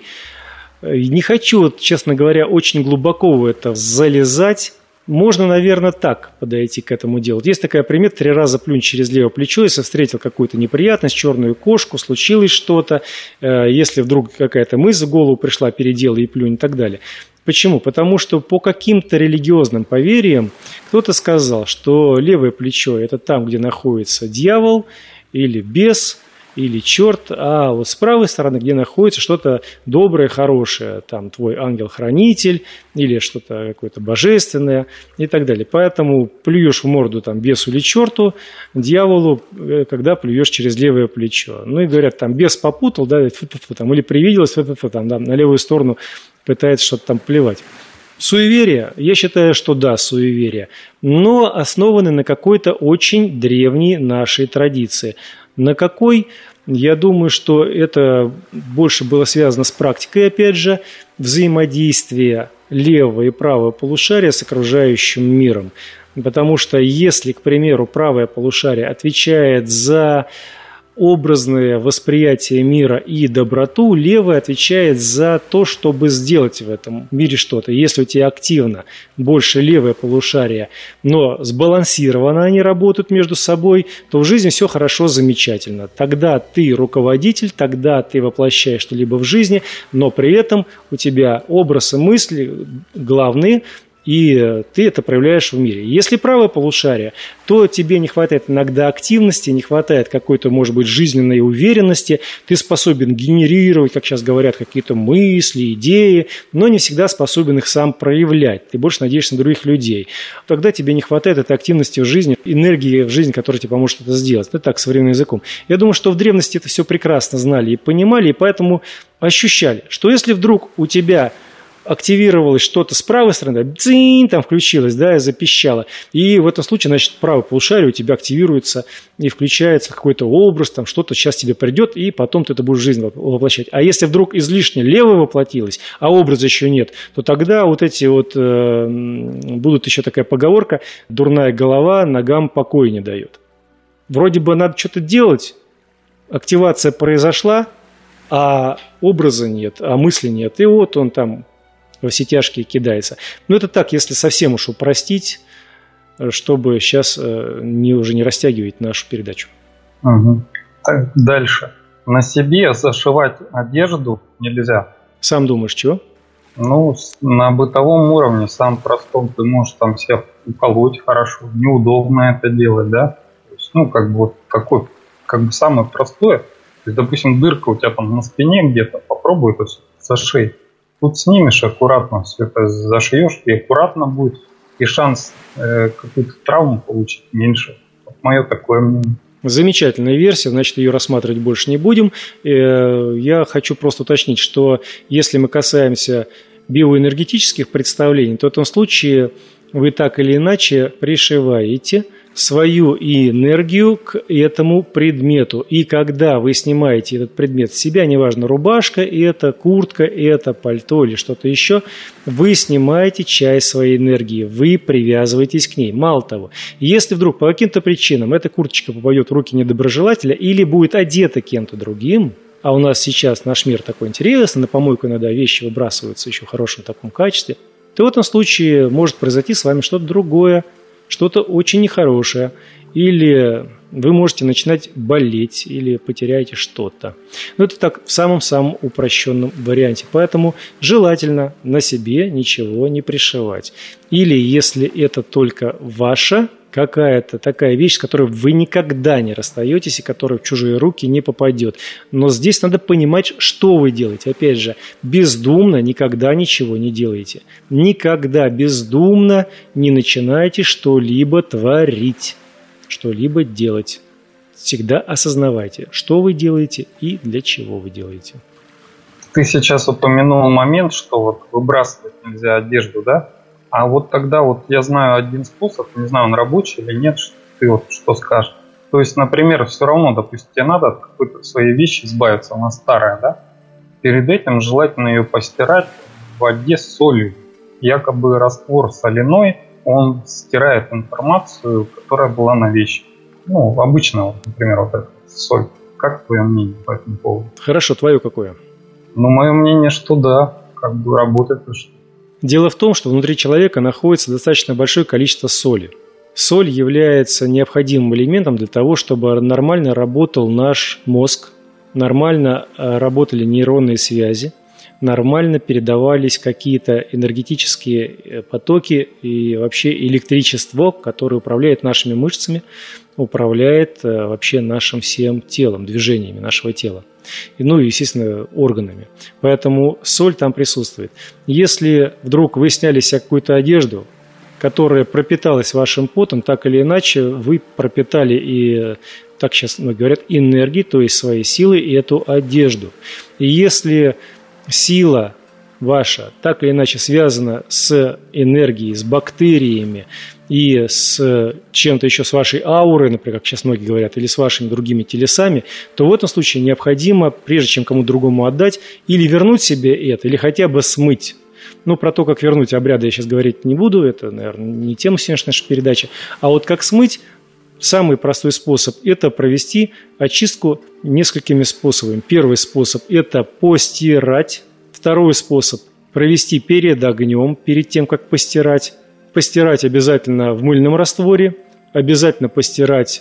Не хочу, честно говоря, очень глубоко в это залезать. Можно, наверное, так подойти к этому делу. Есть такая примета: три раза плюнь через левое плечо, если встретил какую-то неприятность, черную кошку, случилось что-то, если вдруг какая-то мысль в голову пришла, переделай и плюнь и так далее. Почему? Потому что по каким-то религиозным поверьям кто-то сказал, что левое плечо – это там, где находится дьявол или бес, или черт, а вот с правой стороны, где находится что-то доброе, хорошее, там твой ангел-хранитель или что-то какое-то божественное и так далее. Поэтому плюешь в морду там бесу или черту, дьяволу, когда плюешь через левое плечо. Ну и говорят, там бес попутал, да, там, или привиделось, там, да, на левую сторону пытается что-то там плевать. Суеверия, я считаю, что да, суеверия, но основаны на какой-то очень древней нашей традиции. На какой? Я думаю, что это больше было связано с практикой, опять же, взаимодействия левого и правого полушария с окружающим миром. Потому что если, к примеру, правое полушарие отвечает за образное восприятие мира и доброту, левое отвечает за то, чтобы сделать в этом мире что-то. Если у тебя активно больше левое полушарие, но сбалансированно они работают между собой, то в жизни все хорошо, замечательно. Тогда ты руководитель, тогда ты воплощаешь что-либо в жизни, но при этом у тебя образ и мысли главные, и ты это проявляешь в мире. Если правое полушарие, то тебе не хватает иногда активности, не хватает какой-то, может быть, жизненной уверенности, ты способен генерировать, как сейчас говорят, какие-то мысли, идеи, но не всегда способен их сам проявлять. Ты больше надеешься на других людей. Тогда тебе не хватает этой активности в жизни, энергии в жизни, которая тебе поможет это сделать. Это так, современным языком. Я думаю, что в древности это все прекрасно знали и понимали, и поэтому ощущали, что если вдруг у тебя активировалось что-то с правой стороны, дзинь, там включилось, да, и запищало. И в этом случае, значит, правое полушарие у тебя активируется и включается какой-то образ, там что-то сейчас тебе придет, и потом ты это будешь в жизнь воплощать. А если вдруг излишне левое воплотилось, а образа еще нет, то тогда вот эти вот, э, будут еще такая поговорка: дурная голова ногам покоя не дает. Вроде бы надо что-то делать, активация произошла, а образа нет, а мысли нет. И вот он там во все тяжкие кидается. Но это так, если совсем уж упростить, чтобы сейчас не, уже не растягивать нашу передачу. Угу. Так, дальше. На себе зашивать одежду нельзя. Сам думаешь, чего? Ну, на бытовом уровне, самом простом, ты можешь там себя уколоть хорошо. Неудобно это делать, да? То есть, ну, как бы вот такой, как бы самое простое. То есть, допустим, дырка у тебя там на спине где-то, попробуй это зашей. Тут снимешь аккуратно, все это зашьешь, и аккуратно будет, и шанс э, какую-то травму получить меньше. Вот мое такое мнение. Замечательная версия, значит, ее рассматривать больше не будем. Я хочу просто уточнить, что если мы касаемся биоэнергетических представлений, то в этом случае вы так или иначе пришиваете свою энергию к этому предмету. И когда вы снимаете этот предмет с себя, неважно, рубашка, это куртка, это пальто или что-то еще, вы снимаете часть своей энергии, вы привязываетесь к ней. Мало того, если вдруг по каким-то причинам эта курточка попадет в руки недоброжелателя или будет одета кем-то другим, а у нас сейчас наш мир такой интересный, на помойку иногда вещи выбрасываются еще в хорошем таком качестве, то в этом случае может произойти с вами что-то другое, что-то очень нехорошее, или вы можете начинать болеть, или потеряете что-то. Но это так в самом-самом упрощенном варианте. Поэтому желательно на себе ничего не пришивать. Или если это только ваша какая-то такая вещь, с которой вы никогда не расстаетесь и которая в чужие руки не попадет. Но здесь надо понимать, что вы делаете. Опять же, бездумно никогда ничего не делаете. Никогда бездумно не начинайте что-либо творить, что-либо делать. всегда осознавайте, что вы делаете и для чего вы делаете. Ты сейчас упомянул момент, что вот выбрасывать нельзя одежду, да? А вот тогда вот я знаю один способ, не знаю, он рабочий или нет, ты вот что скажешь. То есть, например, все равно, допустим, тебе надо от какой-то своей вещи избавиться, она старая, да? Перед этим желательно ее постирать в воде с солью. Якобы раствор соляной, он стирает информацию, которая была на вещи. Ну, обычно, например, вот эта соль. Как твое мнение по этому поводу? Хорошо, твое какое? Ну, мое мнение, что да, как бы работает. Дело в том, что внутри человека находится достаточно большое количество соли. Соль является необходимым элементом для того, чтобы нормально работал наш мозг, нормально работали нейронные связи, нормально передавались какие-то энергетические потоки и вообще электричество, которое управляет нашими мышцами, управляет вообще нашим всем телом, движениями нашего тела. Ну и, естественно, органами. Поэтому соль там присутствует. Если вдруг вы сняли себе какую-то одежду, которая пропиталась вашим потом, так или иначе вы пропитали и, так сейчас говорят, энергией, то есть своей силой, и эту одежду. И если сила ваша так или иначе связана с энергией, с бактериями и с чем-то еще, с вашей аурой, например, как сейчас многие говорят, или с вашими другими телесами, то в этом случае необходимо, прежде чем кому-то другому отдать, или вернуть себе это, или хотя бы смыть. Ну, про то, как вернуть обряды, я сейчас говорить не буду, это, наверное, не тема сегодняшней нашей передачи. А вот как смыть, самый простой способ – это провести очистку несколькими способами. Первый способ – это постирать. Второй способ – провести перед огнем, перед тем, как постирать. Постирать обязательно в мыльном растворе, обязательно постирать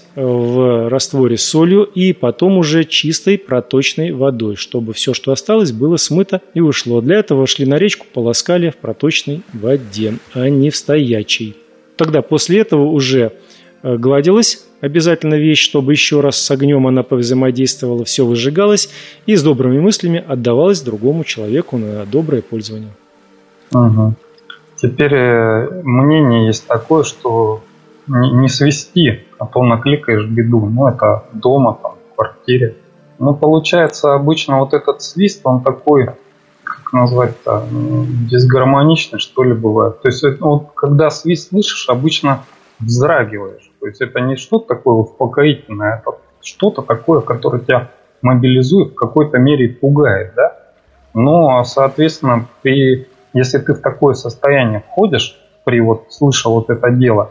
в растворе с солью и потом уже чистой проточной водой, чтобы все, что осталось, было смыто и ушло. Для этого шли на речку, полоскали в проточной воде, а не в стоячей. Тогда после этого уже гладилась обязательно вещь, чтобы еще раз с огнем она повзаимодействовала, все выжигалось и с добрыми мыслями отдавалось другому человеку на доброе пользование. Угу. Теперь мнение есть такое, что не, не свисти, а то накликаешь беду. Ну, это дома, там, в квартире. Ну, получается, обычно вот этот свист, он такой, как назвать-то, дисгармоничный, что ли, бывает. То есть, вот, когда свист слышишь, обычно вздрагиваешь. То есть, это не что-то такое успокоительное, это что-то такое, которое тебя мобилизует, в какой-то мере пугает, да? Но, соответственно, ты, если ты в такое состояние входишь, при вот, слыша вот это дело,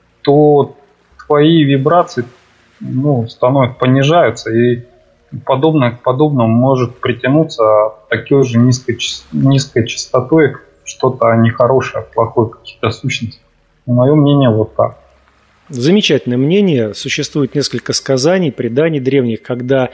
то твои вибрации, ну, становятся, понижаются, и подобное к подобному может притянуться такой же низкой, низкой частотой что-то нехорошее, плохое, какие-то сущности. Мое мнение вот так. Замечательное мнение. Существует несколько сказаний, преданий древних, когда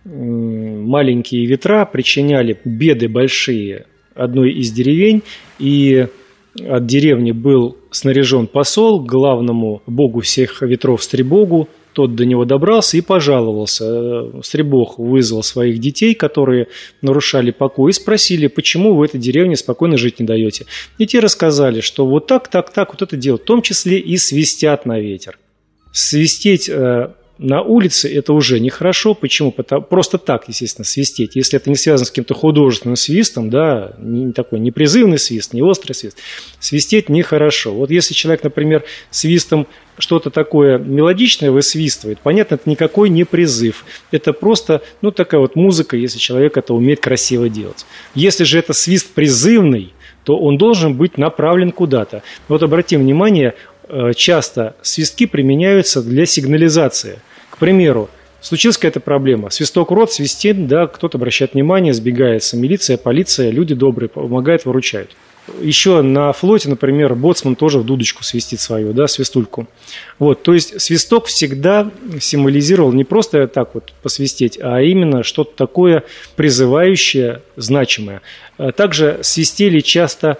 маленькие ветра причиняли беды большие одной из деревень, и от деревни был снаряжен посол к главному богу всех ветров Стребогу. Тот до него добрался и пожаловался. Стребог вызвал своих детей, которые нарушали покой, и спросили, почему вы в этой деревне спокойно жить не даете. И те рассказали, что вот так, так, так вот это делают, в том числе и свистят на ветер. Свистеть на улице это уже нехорошо. Почему? Потому, просто так, естественно, свистеть. Если это не связано с каким-то художественным свистом, да, не такой непризывный свист, не острый свист, свистеть нехорошо. Вот если человек, например, свистом что-то такое мелодичное высвистывает, понятно, это никакой не призыв. Это просто, ну, такая вот музыка, если человек это умеет красиво делать. Если же это свист призывный, то он должен быть направлен куда-то. Вот обратим внимание, часто свистки применяются для сигнализации. К примеру, случилась какая-то проблема, свисток в рот, свистит, да, кто-то обращает внимание, сбегается милиция, полиция, люди добрые, помогают, выручают. Еще на флоте, например, боцман тоже в дудочку свистит свою, да, свистульку. Вот, то есть свисток всегда символизировал не просто так вот посвистеть, а именно что-то такое призывающее, значимое. Также свистели часто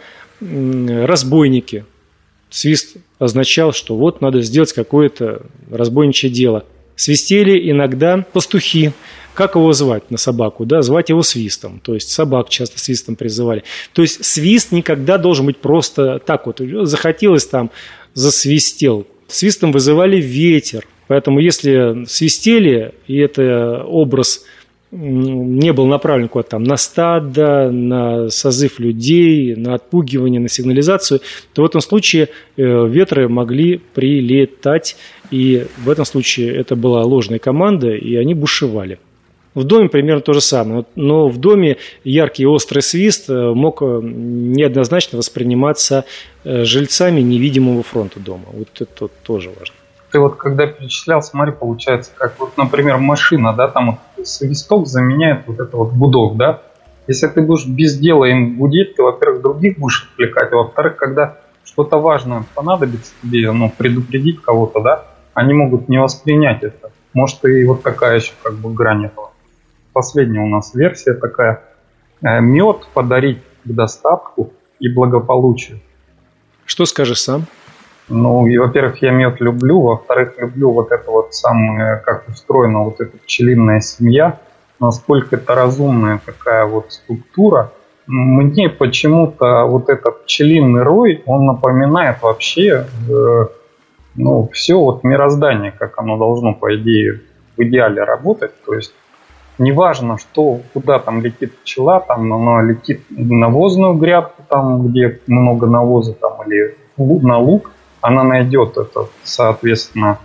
разбойники. Свист означал, что вот надо сделать какое-то разбойничье дело. Свистели иногда пастухи. Как его звать на собаку? Да, звать его свистом. То есть собак часто свистом призывали. То есть свист никогда должен быть просто так вот. Захотелось там, засвистел. Свистом вызывали ветер. Поэтому если свистели, и это образ не был направлен куда-то там на стадо, на созыв людей, на отпугивание, на сигнализацию, то в этом случае ветры могли прилетать, и в этом случае это была ложная команда, и они бушевали. В доме примерно то же самое, но в доме яркий острый свист мог неоднозначно восприниматься жильцами невидимого фронта дома. Вот это тоже важно. Ты вот когда перечислял, смотри, получается, как вот, например, машина, да, там вот свисток заменяет вот это вот гудок, да. Если ты будешь без дела им гудеть, ты, во-первых, других будешь отвлекать, а во-вторых, когда что-то важное понадобится тебе, ну, предупредить кого-то, да, они могут не воспринять это. Может, и вот такая еще как бы грань этого. Последняя у нас версия такая. Мед подарить к достатку и благополучию. Что скажешь сам? Ну, и, во-первых, я мед люблю, во-вторых, люблю вот это вот самое, как устроена вот эта пчелиная семья, насколько это разумная такая вот структура. Мне почему-то вот этот пчелиный рой, он напоминает вообще, э, ну, все вот мироздание, как оно должно, по идее, в идеале работать. То есть неважно, что, куда там летит пчела, там она летит в навозную грядку, там, где много навоза, там, или на луг, она найдет это, соответственно,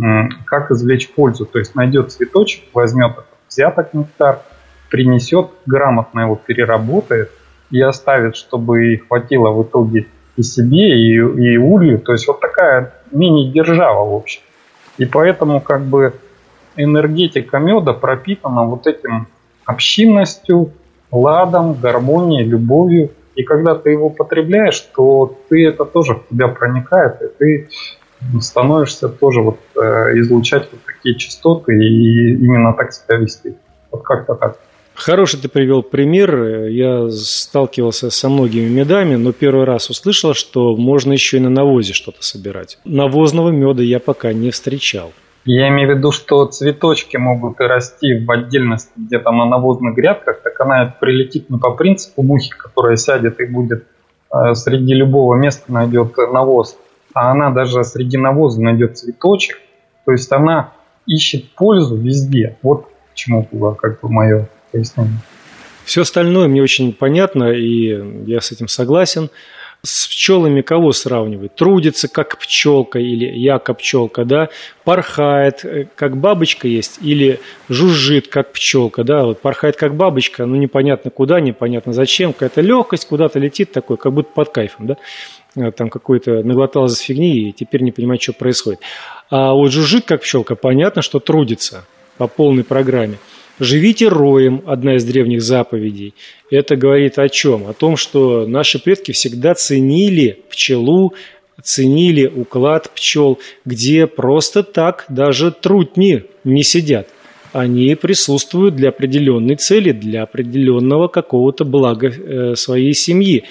как извлечь пользу. То есть найдет цветочек, возьмет этот взяток нектар, принесет, грамотно его переработает и оставит, чтобы хватило в итоге и себе, и, и улью. То есть вот такая мини-держава, в общем. И поэтому как бы энергетика меда пропитана вот этим общинностью, ладом, гармонией, любовью. И когда ты его потребляешь, то ты это тоже в тебя проникает, и ты становишься тоже вот э, излучать вот такие частоты и именно так себя вести. Вот как-то так. Хороший ты привел пример. Я сталкивался со многими медами, но первый раз услышал, что можно еще и на навозе что-то собирать. Навозного меда я пока не встречал. Я имею в виду, что цветочки могут и расти в отдельности где-то на навозных грядках, так она прилетит не по принципу мухи, которая сядет и будет э, среди любого места найдет навоз, а она даже среди навоза найдет цветочек, то есть она ищет пользу везде. Вот к чему было как бы мое пояснение. Все остальное мне очень понятно, и я с этим согласен. С пчелами кого сравнивать? Трудится, как пчелка, или я как пчелка, да? Порхает, как бабочка есть, или жужжит, как пчелка, да? Вот порхает, как бабочка, ну непонятно куда, непонятно зачем, какая-то легкость, куда-то летит такой, как будто под кайфом, да? Там какой-то наглоталась фигни, и теперь не понимает, что происходит. А вот жужжит, как пчелка, понятно, что трудится по полной программе. «Живите роем» – одна из древних заповедей. Это говорит о чем? О том, что наши предки всегда ценили пчелу, ценили уклад пчел, где просто так даже трутни не сидят. Они присутствуют для определенной цели, для определенного какого-то блага своей семьи.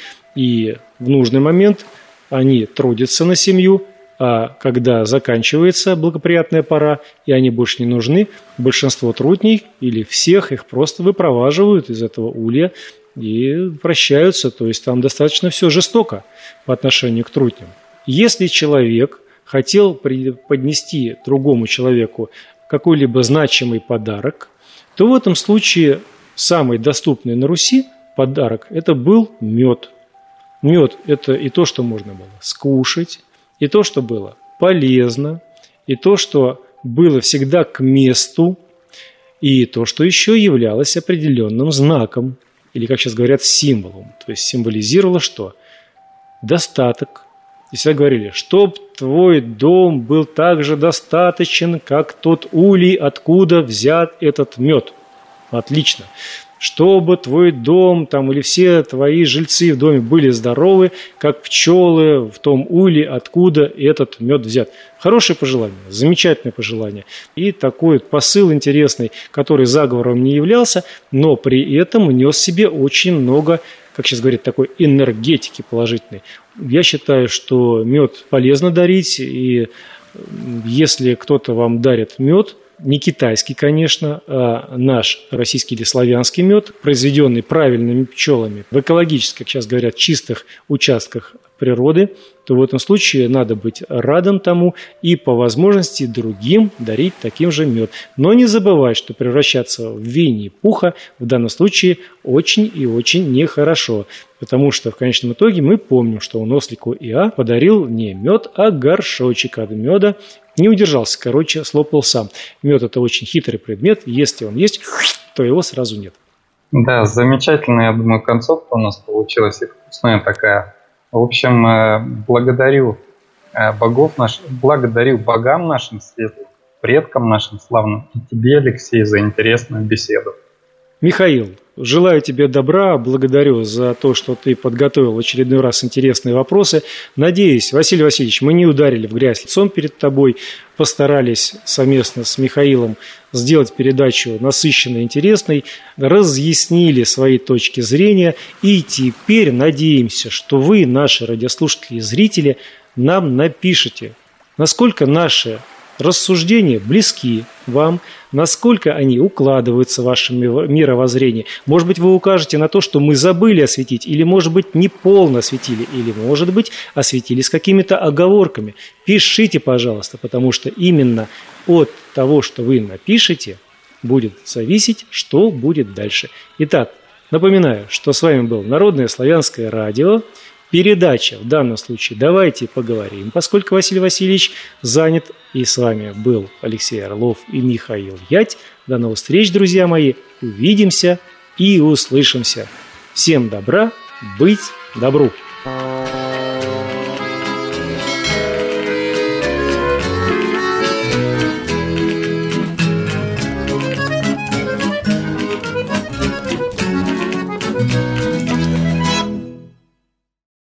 И в нужный момент они трудятся на семью, а когда заканчивается благоприятная пора, и они больше не нужны, большинство трутней или всех их просто выпроваживают из этого улья и прощаются. То есть там достаточно все жестоко по отношению к трутням. Если человек хотел поднести другому человеку какой-либо значимый подарок, то в этом случае самый доступный на Руси подарок – это был мед. Мед – это и то, что можно было скушать, и то, что было полезно, и то, что было всегда к месту, и то, что еще являлось определенным знаком, или, как сейчас говорят, символом. То есть символизировало что? Достаток. И всегда говорили, чтоб твой дом был так же достаточен, как тот улей, откуда взят этот мед. Отлично. Чтобы твой дом там, или все твои жильцы в доме были здоровы, как пчелы в том улье, откуда этот мед взят. Хорошее пожелание, замечательное пожелание. И такой посыл интересный, который заговором не являлся, но при этом нес в себе очень много, как сейчас говорят, такой энергетики положительной. Я считаю, что мед полезно дарить, и если кто-то вам дарит мед, не китайский, конечно, а наш российский или славянский мед, произведенный правильными пчелами в экологически, как сейчас говорят, чистых участках природы, то в этом случае надо быть радом тому и по возможности другим дарить таким же мед. Но не забывать, что превращаться в Винни-Пуха в данном случае очень и очень нехорошо, потому что в конечном итоге мы помним, что он ослику Иа подарил не мед, а горшочек от меда. Не удержался, короче, слопал сам. Мед – это очень хитрый предмет, если он есть, то его сразу нет. Да, замечательная, я думаю, концовка у нас получилась и вкусная такая. В общем, благодарю богов наших, благодарю богам нашим светлым, предкам нашим славным и тебе, Алексей, за интересную беседу. Михаил, желаю тебе добра, благодарю за то, что ты подготовил в очередной раз интересные вопросы. Надеюсь, Василий Васильевич, мы не ударили в грязь лицом перед тобой, постарались совместно с Михаилом сделать передачу насыщенной, интересной, разъяснили свои точки зрения, и теперь надеемся, что вы, наши радиослушатели и зрители, нам напишите, насколько наши рассуждения близки вам, насколько они укладываются в ваше мировоззрение. Может быть, вы укажете на то, что мы забыли осветить, или, может быть, неполно осветили, или, может быть, осветили с какими-то оговорками. Пишите, пожалуйста, потому что именно от того, что вы напишете, будет зависеть, что будет дальше. Итак, напоминаю, что с вами был Народное славянское радио. Передача в данном случае «Давайте поговорим», поскольку Василий Васильевич занят. И с вами был Алексей Орлов и Михаил Ять. До новых встреч, друзья мои. Увидимся и услышимся. Всем добра, быть добру.